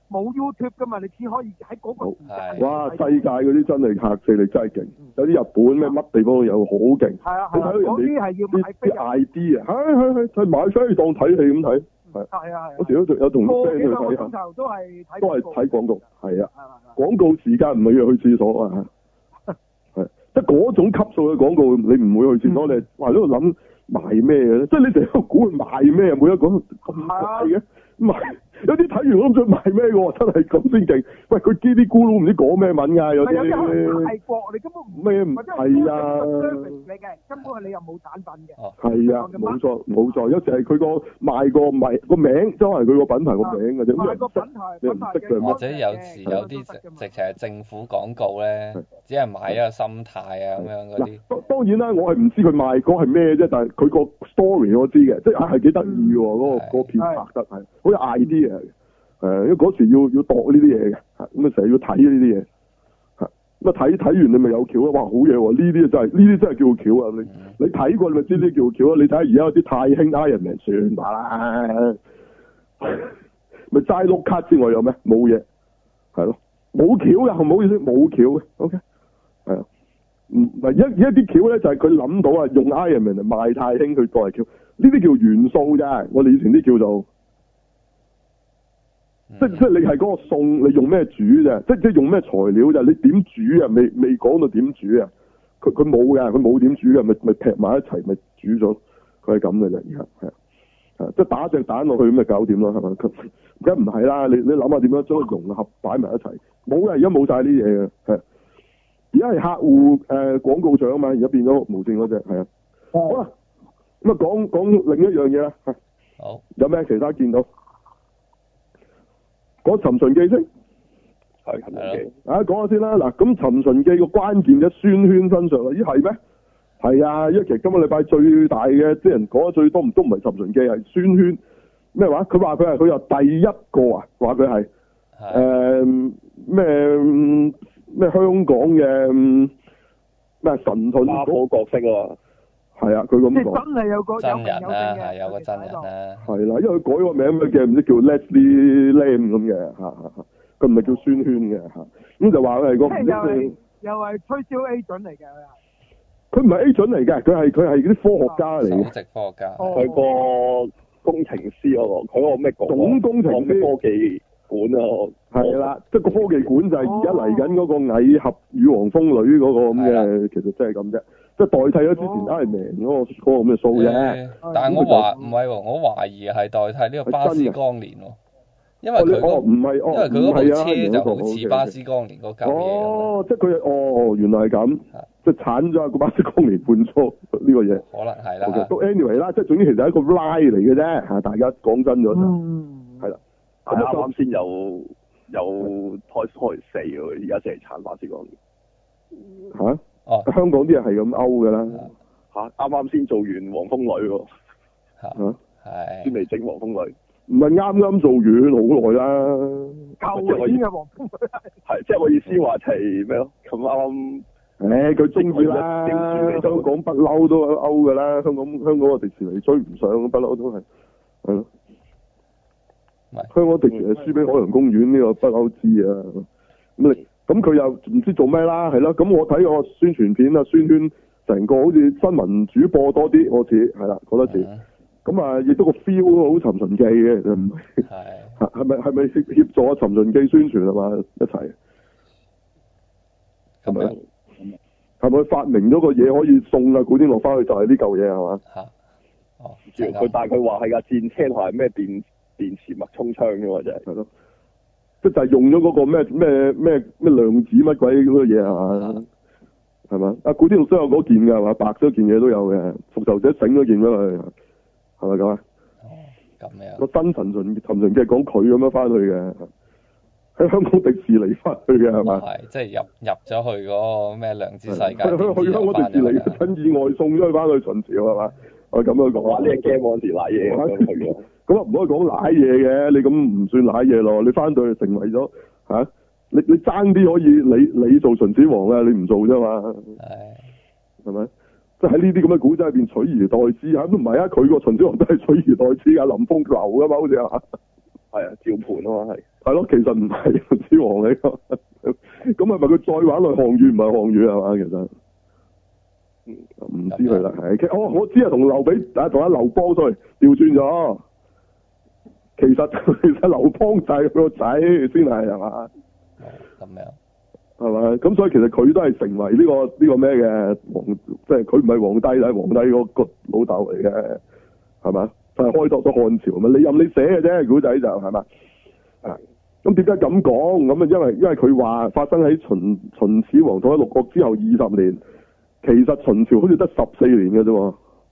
冇 YouTube 噶嘛，你只可以喺嗰個時間。 哇！世界嗰啲真係嚇死你，真係勁。有啲日本咩乜地方有好勁。 係啊係啊，嗰啲係要買飛。 啲 I D 啊，係係係，係買飛當睇戲咁睇。係係啊係。嗰時都有同 friend 去睇下。都係睇。都係睇廣告，係啊。廣告時間唔係要去廁所啊。係，即係嗰種級數嘅廣告，你唔會去廁所，你話喺度諗賣咩嘅咧？即係你成日估佢賣咩啊？每一個咁怪嘅賣。有啲睇完我都唔知賣咩嘅，真係咁先勁。喂，佢嘰啲咕嚕唔知講咩文㗎，有啲。有啲泰國，你根本唔咩唔係啊？你嘅根本係你又冇產品嘅。係啊，冇錯冇錯，有時係佢個賣個賣個名，即係佢個品牌個名嘅啫。賣個品牌品牌嘅。 或者有時有啲直直情係政府廣告咧，只係賣一個心態啊咁樣嗰啲。 嗱，當然啦，我係唔知佢賣嗰係咩啫，但係佢個 story 我知嘅，即係啊係幾得意喎，嗰個嗰個片拍得係好有 idea。誒，因為嗰時要要度呢啲嘢嘅，咁啊成日要睇呢啲嘢，嚇咁啊睇睇完你咪有橋啊！哇，好嘢喎！呢啲真係呢啲真係叫橋啊！你你睇過你咪知呢啲叫橋啊！你睇下而家有啲太興 Iron Man 算吧啦，咪齋碌卡之外有咩？冇嘢，係咯，冇橋嘅，唔好意思，冇橋嘅 ，OK， 係啊，唔係一一啲橋咧就係佢諗到啊，用 Iron Man 嚟賣太興去作為橋，呢啲叫元素啫，我哋以前啲叫做。即即係你係嗰個餸，你用咩煮啫？即即係用咩材料啫？你點煮啊？未未講到點煮啊？佢佢冇嘅，佢冇點煮嘅，咪咪劈埋一齊咪煮咗。佢係咁嘅啫，而家係啊，即係打隻蛋落去咁咪搞掂咯，係咪？而家唔係啦，你你諗下點樣將佢融合擺埋一齊？冇嘅，而家冇晒呢啲嘢嘅，係。而家係客戶誒廣告獎啊嘛，而家變咗無線嗰隻係啊。好啦，咁啊講講另一樣嘢啦。 好。有咩其他見到？講《尋秦記》先， 係《尋秦記》。 啊，講下先啦。嗱，咁《尋秦記》個關鍵喺孫軒身上啦。咦，係咩？係啊，因為其實今個禮拜最大嘅，啲人講得最多唔都唔係《尋秦記》，係孫軒咩話？佢話佢係佢又第一個啊，話佢係誒咩咩香港嘅咩神盾家寶角色啊。 係啊，佢咁講。即係真係有個真人啦，係有個真人啦。 係啦，因為佢改個名嘅，唔知叫 Leslie Lam 咁嘅嚇嚇嚇，佢唔係叫孫軒嘅嚇，咁就話佢係個唔知咩。又係推銷 A 準嚟嘅。佢唔係 A 準嚟嘅，佢係佢係啲科學家嚟嘅。 首席科學家。 佢個工程師嗰個，佢個咩講？ 總工程師。 科技館啊。 係啦，即係個科技館就係而家嚟緊嗰個蟻俠與黃蜂女嗰個咁嘅，其實真係咁啫。即係代替咗之前 Iron Man 嗰個嗰個咁嘅數啫。 但係我懷唔係喎，我懷疑係代替呢個巴斯光年喎。因為佢唔係，因為佢嗰部車就好似巴斯光年嗰嚿嘢。 哦，即係佢哦，原來係咁，即係鏟咗個巴斯光年半粗呢個嘢。 可能係啦。 都 anyway 啦，即係總之其實係一個 lie 嚟嘅啫嚇，大家講真咗就係啦。 咁啱啱先有有 Toy Story 四喎，而家成日鏟巴斯光年。 嚇？哦，香港啲人係咁勾㗎啦， 嚇啱啱先做完黃蜂女喎， 嚇係先未整黃蜂女， 唔係啱啱做完好耐啦， 舊年嘅黃蜂女係即係我意思話係咩咯？咁啱啱， 誒佢中意啦，香港不嬲都勾㗎啦，香港香港個迪士尼追唔上，不嬲都係係咯，香港迪士尼輸俾海洋公園呢個不嬲知啊，咁你。咁佢又唔知做咩啦，係咯。咁我睇個宣傳片啊，孫軒成個好似新聞主播多啲，我似係啦，覺得似。咁啊，亦都個 feel 好尋秦記嘅，就唔係。係。係咪係咪協協助尋秦記宣傳啊嘛？一齊。係咪？係咪發明咗個嘢可以送啊古天樂翻去就係呢嚿嘢係嘛？嚇。 哦。佢但係佢話係架戰車同埋咩電電磁脈衝槍嘅嘛，就係。係咯。即就係用咗嗰個咩咩咩咩量子乜鬼嗰個嘢係嘛？係嘛？阿古天樂都有嗰件㗎係嘛？白色件嘢都有嘅，復仇者整嗰件俾佢，係咪咁啊？ 哦，咁樣。 個新尋秦尋秦記係講佢咁樣翻去嘅，喺香港迪士尼翻去嘅係嘛？ 係，即係入入咗去嗰個咩量子世界。 去香港迪士尼趁意外送咗佢翻去秦朝係嘛？我咁樣講。 哇！呢個 game 嗰時瀨嘢咁啊唔可以講瀨嘢嘅，你咁唔算瀨嘢咯。你翻到去成為咗嚇、啊，你你爭啲可以你你做秦始皇啊，你唔做啫嘛。係。係咪？即係喺呢啲咁嘅古仔入邊取而代之嚇，都唔係啊！佢個秦始皇都係取而代之啊，林峰流噶嘛，好似係嘛？ 係啊，趙盤啊嘛係。 係咯，其實唔係秦始皇嚟㗎。咁係咪佢再玩落項羽唔係項羽係嘛？其實。唔知佢啦，係，我我知係同劉備啊，同阿劉邦對調轉咗。其實其實劉邦就係佢個仔先係，係嘛？ 咁樣。 係嘛？咁所以其實佢都係成為呢、這個呢、這個咩嘅皇，即係佢唔係皇帝，係皇帝個個老豆嚟嘅，係嘛？就係、是、開拓咗漢朝嘛？你任你寫嘅啫，古仔就係嘛？啊，咁點解咁講？咁啊，因為因為佢話發生喺秦秦始皇統一六國之後二十年。其實秦朝好似得十四年嘅啫。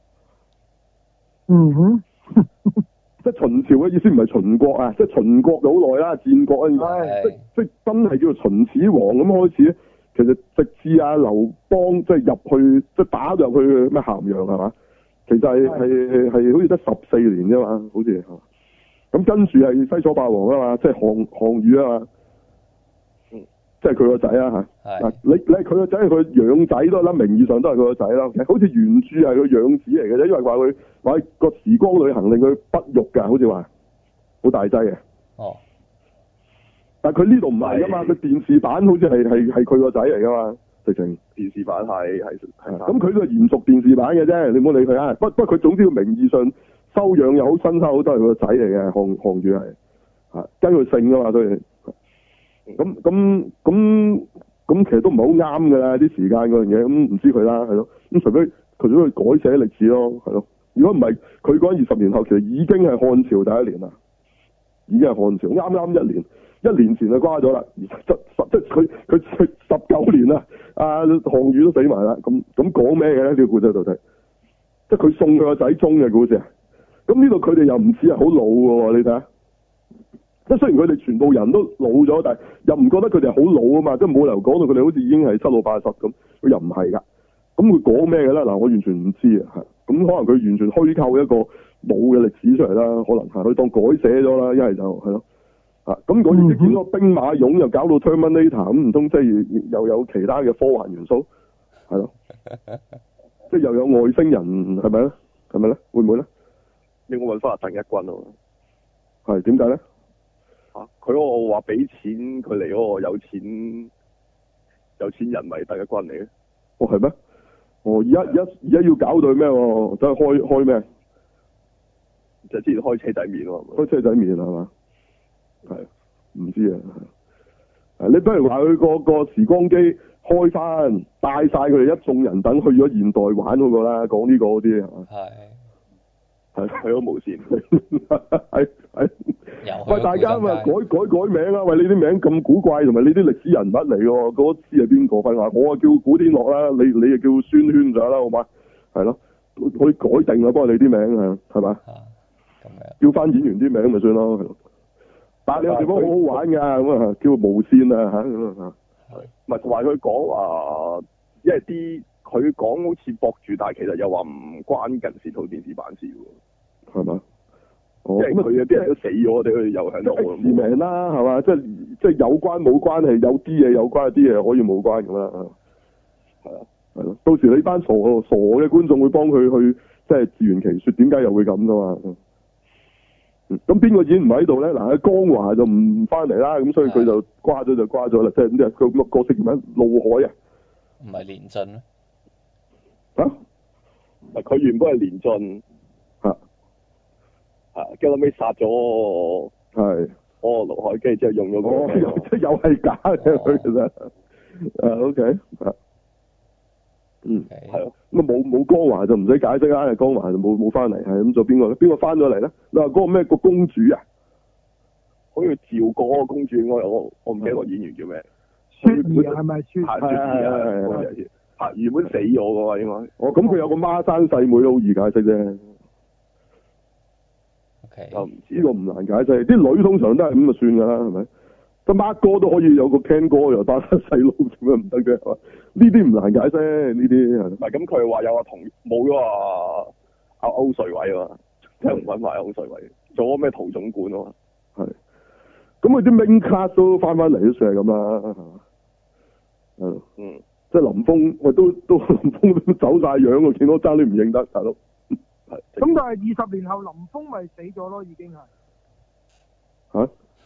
嗯哼， 即係秦朝嘅意思唔係秦國啊，即係秦國就好耐啦，戰國啊，即即真係叫做秦始皇咁開始。其實直至阿劉邦即係入去，即係打入去咩咸陽係嘛？其實係係係好似得十四年啫嘛，好似係嘛。咁跟住係西楚霸王啊嘛，即係項項羽啊嘛。即係佢個仔啊嚇，嗱你你係佢個仔，佢養仔都啦，名義上都係佢個仔啦。好似原著係佢養子嚟嘅啫，因為話佢話個時光旅行令佢不育㗎，好似話好大劑嘅。 哦。 但係佢呢度唔係㗎嘛，佢電視版好似係係係佢個仔嚟㗎嘛，直情電視版係係係。咁佢都係延續電視版嘅啫，你唔好理佢啊。不不過佢總之個名義上收養又好，親生好都係佢個仔嚟嘅，項項羽係嚇跟佢姓㗎嘛，所以。咁咁咁咁，其實都唔係好啱㗎啦，啲時間嗰樣嘢，咁唔知佢啦，係咯。咁除非除咗佢改寫歷史咯，係咯。如果唔係，佢講二十年後，其實已經係漢朝第一年啦，已經係漢朝，啱啱一年，一年前就瓜咗啦。即即佢佢十九年啦，阿項羽都死埋啦。咁咁講咩嘅咧？呢個故仔到底，即係佢送佢個仔終嘅故事啊。咁呢度佢哋又唔似係好老嘅喎，你睇下。即係雖然佢哋全部人都老咗，但係又唔覺得佢哋好老啊嘛，即係冇理由講到佢哋好似已經係七老八十咁，佢又唔係㗎。咁佢講咩嘅咧？嗱，我完全唔知啊，咁可能佢完全虛構一個冇嘅歷史出嚟啦，可能係佢當改寫咗啦，一係就係咯。啊，咁我亦見到兵馬俑又搞到 Terminator 咁，唔通即係又有其他嘅科幻元素？係咯，即係又有外星人係咪咧？係咪咧？會唔會咧？應該揾翻阿鄧一軍咯。係點解咧？佢嗰個話俾錢佢嚟嗰個有錢有錢人咪鄧一軍嚟嘅。哦，係咩？哦，而家而家而家要搞到咩？走去開開咩？就之前開車仔麵咯，開車仔麵係嘛？係唔知啊？啊，你不如話佢個個時光機開翻，帶晒佢哋一眾人等去咗現代玩嗰個啦，講呢個嗰啲係嘛？係。係係咯，無線係係，喂，大家咪改改改名啊！喂，你啲名咁古怪，同埋你啲歷史人物嚟嘅，嗰知係邊個？廢話，我啊叫古天樂啦，你你啊叫孫圈仔啦，好嘛？係咯，可以改定啊，幫你啲名啊，係嘛？咁樣叫翻演員啲名咪算咯。但係你有地方好好玩㗎，咁啊叫無線啊嚇咁啊嚇。係，唔係同埋佢講話，因為啲。佢講好似駁住，但係其實又話唔關近視套電視版事喎，係嘛？哦，咁佢有啲人都死咗，我哋佢又喺度致命啦，係嘛？即係即係有關冇關係，有啲嘢有關，有啲嘢可以冇關咁啦。係啊，係咯。到時你班傻傻嘅觀眾會幫佢去即係自圓其說，點解又會咁噶嘛？嗯，咁邊個演唔喺度咧？嗱，江華就唔翻嚟啦，咁所以佢就瓜咗就瓜咗啦。即係咁佢個角色叫咩？怒海啊？唔係連晉咩？啊！佢原本係連晉，嚇嚇，跟住後尾殺咗，係哦，盧海基之後用咗個，即係又係假嘅佢其實，誒 OK 啊，嗯係咯，咁啊冇冇江華就唔使解釋啦，江華就冇冇翻嚟，係咁做邊個咧？邊個翻咗嚟咧？你話嗰個咩個公主啊？好似趙國嗰個公主，我我我唔記得個演員叫咩？雪兒係咪雪？係係係係。啊！原本死咗嘅喎，應該。哦，咁佢有個孖生細妹都好易解釋啫。O K。就唔知呢個唔難解釋，啲女通常都係咁就算㗎啦，係咪？得孖哥都可以有個 Ken 哥又孖生細佬，點解唔得嘅？係嘛？呢啲唔難解釋，呢啲係。唔係咁，佢話有個同冇咗啊阿歐瑞偉啊嘛，即係唔揾埋歐瑞偉，做咗咩陶總管啊嘛。係。咁佢啲 main cast 都翻返嚟都算係咁啦，係嘛？係。嗯。即係林峰，喂都都林峰都走晒樣喎，見到爭啲唔認得，大佬。係。咁但係二十年後林峰咪死咗咯，已經係。嚇、啊？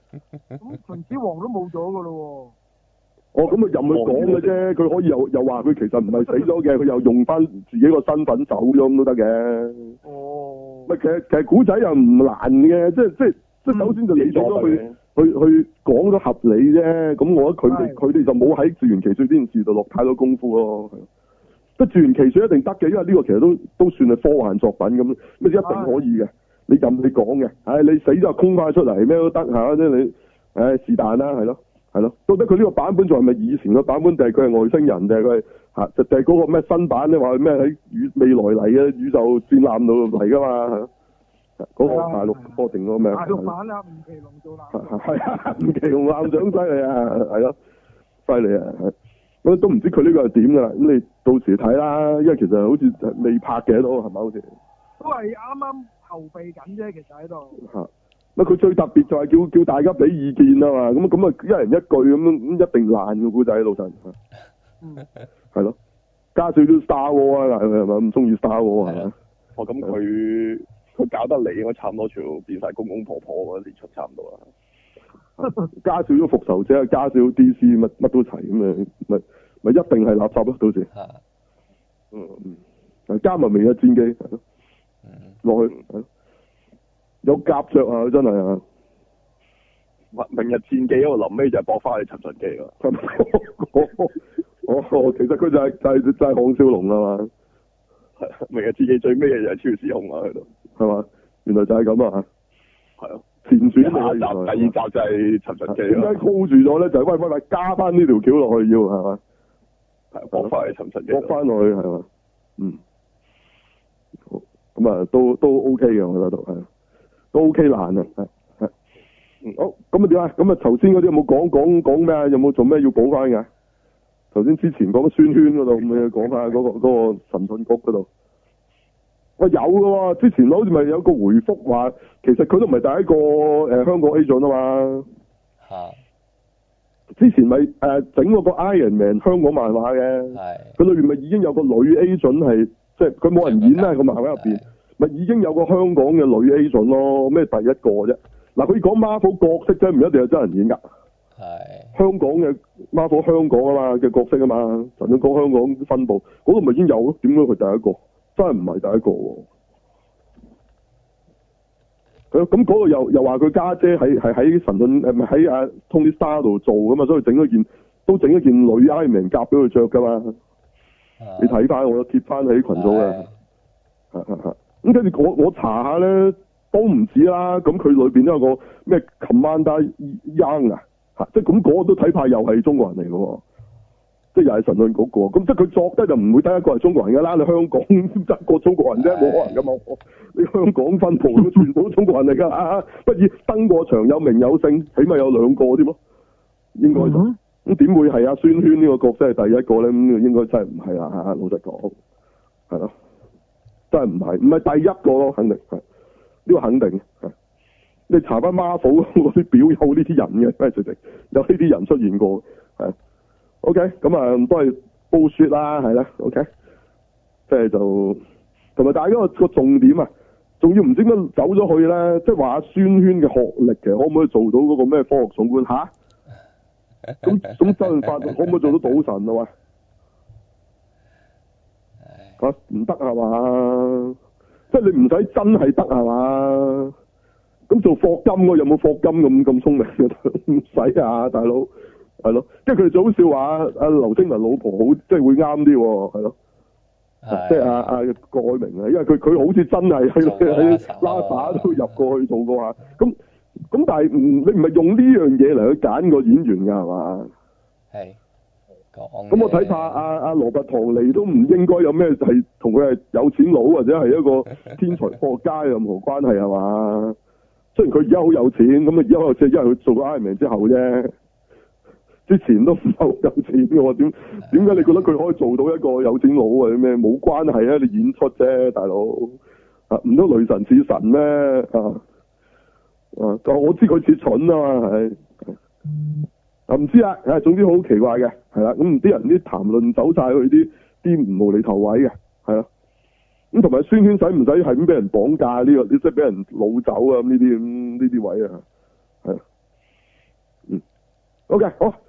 咁秦始皇都冇咗噶咯喎。哦，咁啊任佢講嘅啫，佢可以又又話佢其實唔係死咗嘅，佢又用翻自己個身份走咗咁都得嘅。 哦。 咪其實其實古仔又唔難嘅，即係即係即係首先就你咗佢。嗯去去講咗合理啫，咁我覺得佢哋佢哋就冇喺《自圓其說》呢件事度落太多功夫咯。即係《自圓其說》一定得嘅，因為呢個其實都都算係科幻作品咁，咩一定可以嘅。你任你講嘅，唉，你死咗空翻出嚟咩都得嚇，即係你，唉是但啦，係咯係咯。到底佢呢個版本仲係咪以前個版本，定係佢係外星人，定係佢係嚇，就係嗰個咩新版咧？話咩喺宇未來嚟嘅宇宙戰艦度嚟㗎嘛？嗰個大陸波定嗰個咩？ 大陸版啊，吳奇隆做艦。 係啊，吳奇隆艦長犀利啊，係咯，犀利啊，我都唔知佢呢個係點㗎啦。咁你到時睇啦，因為其實好似未拍嘅都係咪好似？ 都係啱啱籌備緊啫，其實喺度。 嚇！乜佢最特別就係叫叫大家俾意見啊嘛，咁咁啊一人一句咁咁一定爛個故仔老實。 嗯。係咯，加少少 Star Wars 啊，係咪係咪唔中意 Star Wars 係咪？ 哦，咁佢。佢搞得嚟，應該差唔多全部變晒公公婆婆嗰啲出差唔多啦。 加少咗復仇者，加少 D C 乜乜都齊咁咪咪咪一定係垃圾咯，到時。係。嗯嗯。加埋明日戰記係咯。嗯。落去係咯。有夾着啊！真係啊。 明日戰記嗰個臨尾就係駁翻去尋秦記㗎。 哦，其實佢就係就係就係項少龍啊嘛。 係。明日戰記最尾嘅就係超時空啊喺度。 係嘛？原來就係咁啊！ 係啊， 前傳下集、第二集就係尋秦記啦。點解 hold 住咗咧？就係喂喂喂，加翻呢條橋落去要係嘛？ 係駁翻去尋秦記。 駁翻落去係嘛？嗯。好，咁啊，都都 OK 嘅，我覺得都係，都 OK 難啊，係係。嗯。好，咁啊點啊？咁啊頭先嗰啲有冇講講講咩啊？有冇做咩要補翻㗎？頭先之前講個宣圈嗰度，咁你講下嗰個嗰個神盾局嗰度。我有㗎喎，之前好似咪有個回覆話，其實佢都唔係第一個誒、呃、香港 agent 啊嘛。嚇、啊！之前咪誒整嗰個 Iron Man 香港漫畫嘅，佢裏邊咪已經有個女 agent 係，即係佢冇人演啦個漫畫入邊，咪已經有個香港嘅女 agent 咯，咩第一個啫？嗱，佢講 Marvel 角色啫，唔一定係真人演㗎。係。香港嘅 Marvel 香港啊嘛嘅角色啊嘛，神盾局香港分部嗰度咪已經有咯？點解佢第一個？真係唔係第一個喎，佢咁嗰個又又話佢家姐係係喺神盾誒唔係喺阿 Tony Stark 度做噶嘛，所以整咗件都整咗件女 Iron Man 夾俾佢着噶嘛。啊、你睇翻我有貼翻喺群組嘅，咁跟住我我查下咧都唔止啦，咁佢裏邊都有個咩 Commander Young 啊，嚇，即係咁嗰個都睇怕又係中國人嚟嘅喎。即係又係神盾局個，咁即係佢作得就唔會得一個係中國人㗎啦。你香港得一個中國人啫，冇可能㗎嘛。你香港分部都全部都中國人嚟㗎啊！不如登過場有名有姓，起碼有兩個添咯。應該就咁點會係阿孫軒呢個角色係第一個咧？咁應該真係唔係啦嚇。老實講，係咯，真係唔係，唔係第一個咯，肯定係呢、呢個肯定係。你查翻 Marvel 嗰啲表有呢啲人嘅，真係直情有呢啲人出現過係。O K，咁啊都係報說啦，係啦 ，O K，即係就同埋大家個個重點啊，仲要唔知點解走咗去咧，即係話孫軒嘅學歷其實可唔可以做到嗰個咩科學總管吓？咁咁周潤發可唔可以做到賭神啊？喂，吓唔得係嘛？即係你唔使真係得係嘛？咁做霍金我有冇霍金咁咁聰明？唔使啊，大佬。係咯，即係佢哋最好笑話阿劉青雲老婆好，即係會啱啲喎，係咯，即係阿阿郭藹明啊，因為佢佢好似真係喺喺拉打都入過去做過下，咁咁但係唔你唔係用呢樣嘢嚟去揀個演員㗎係嘛？係講。咁我睇怕阿阿羅拔唐尼都唔應該有咩係同佢係有錢佬或者係一個天才科學家有任何關係係嘛？雖然佢而家好有錢，咁啊而家好有錢，因為佢做過 Iron Man 之後啫。之前都唔係好有錢嘅喎，點點解你覺得佢可以做到一個有錢佬啊？咩冇關係啊？你演出啫，大佬啊，唔通雷神似神咩？啊啊！我知佢似蠢啊嘛，係啊，唔知啊，誒，總之好奇怪嘅，係啦，咁啲人啲談論走晒去啲啲無厘頭位嘅，係啦，咁同埋孫圈使唔使係咁俾人綁架呢個？你即係俾人擄走啊？咁呢啲咁呢啲位啊，係。 OK，好。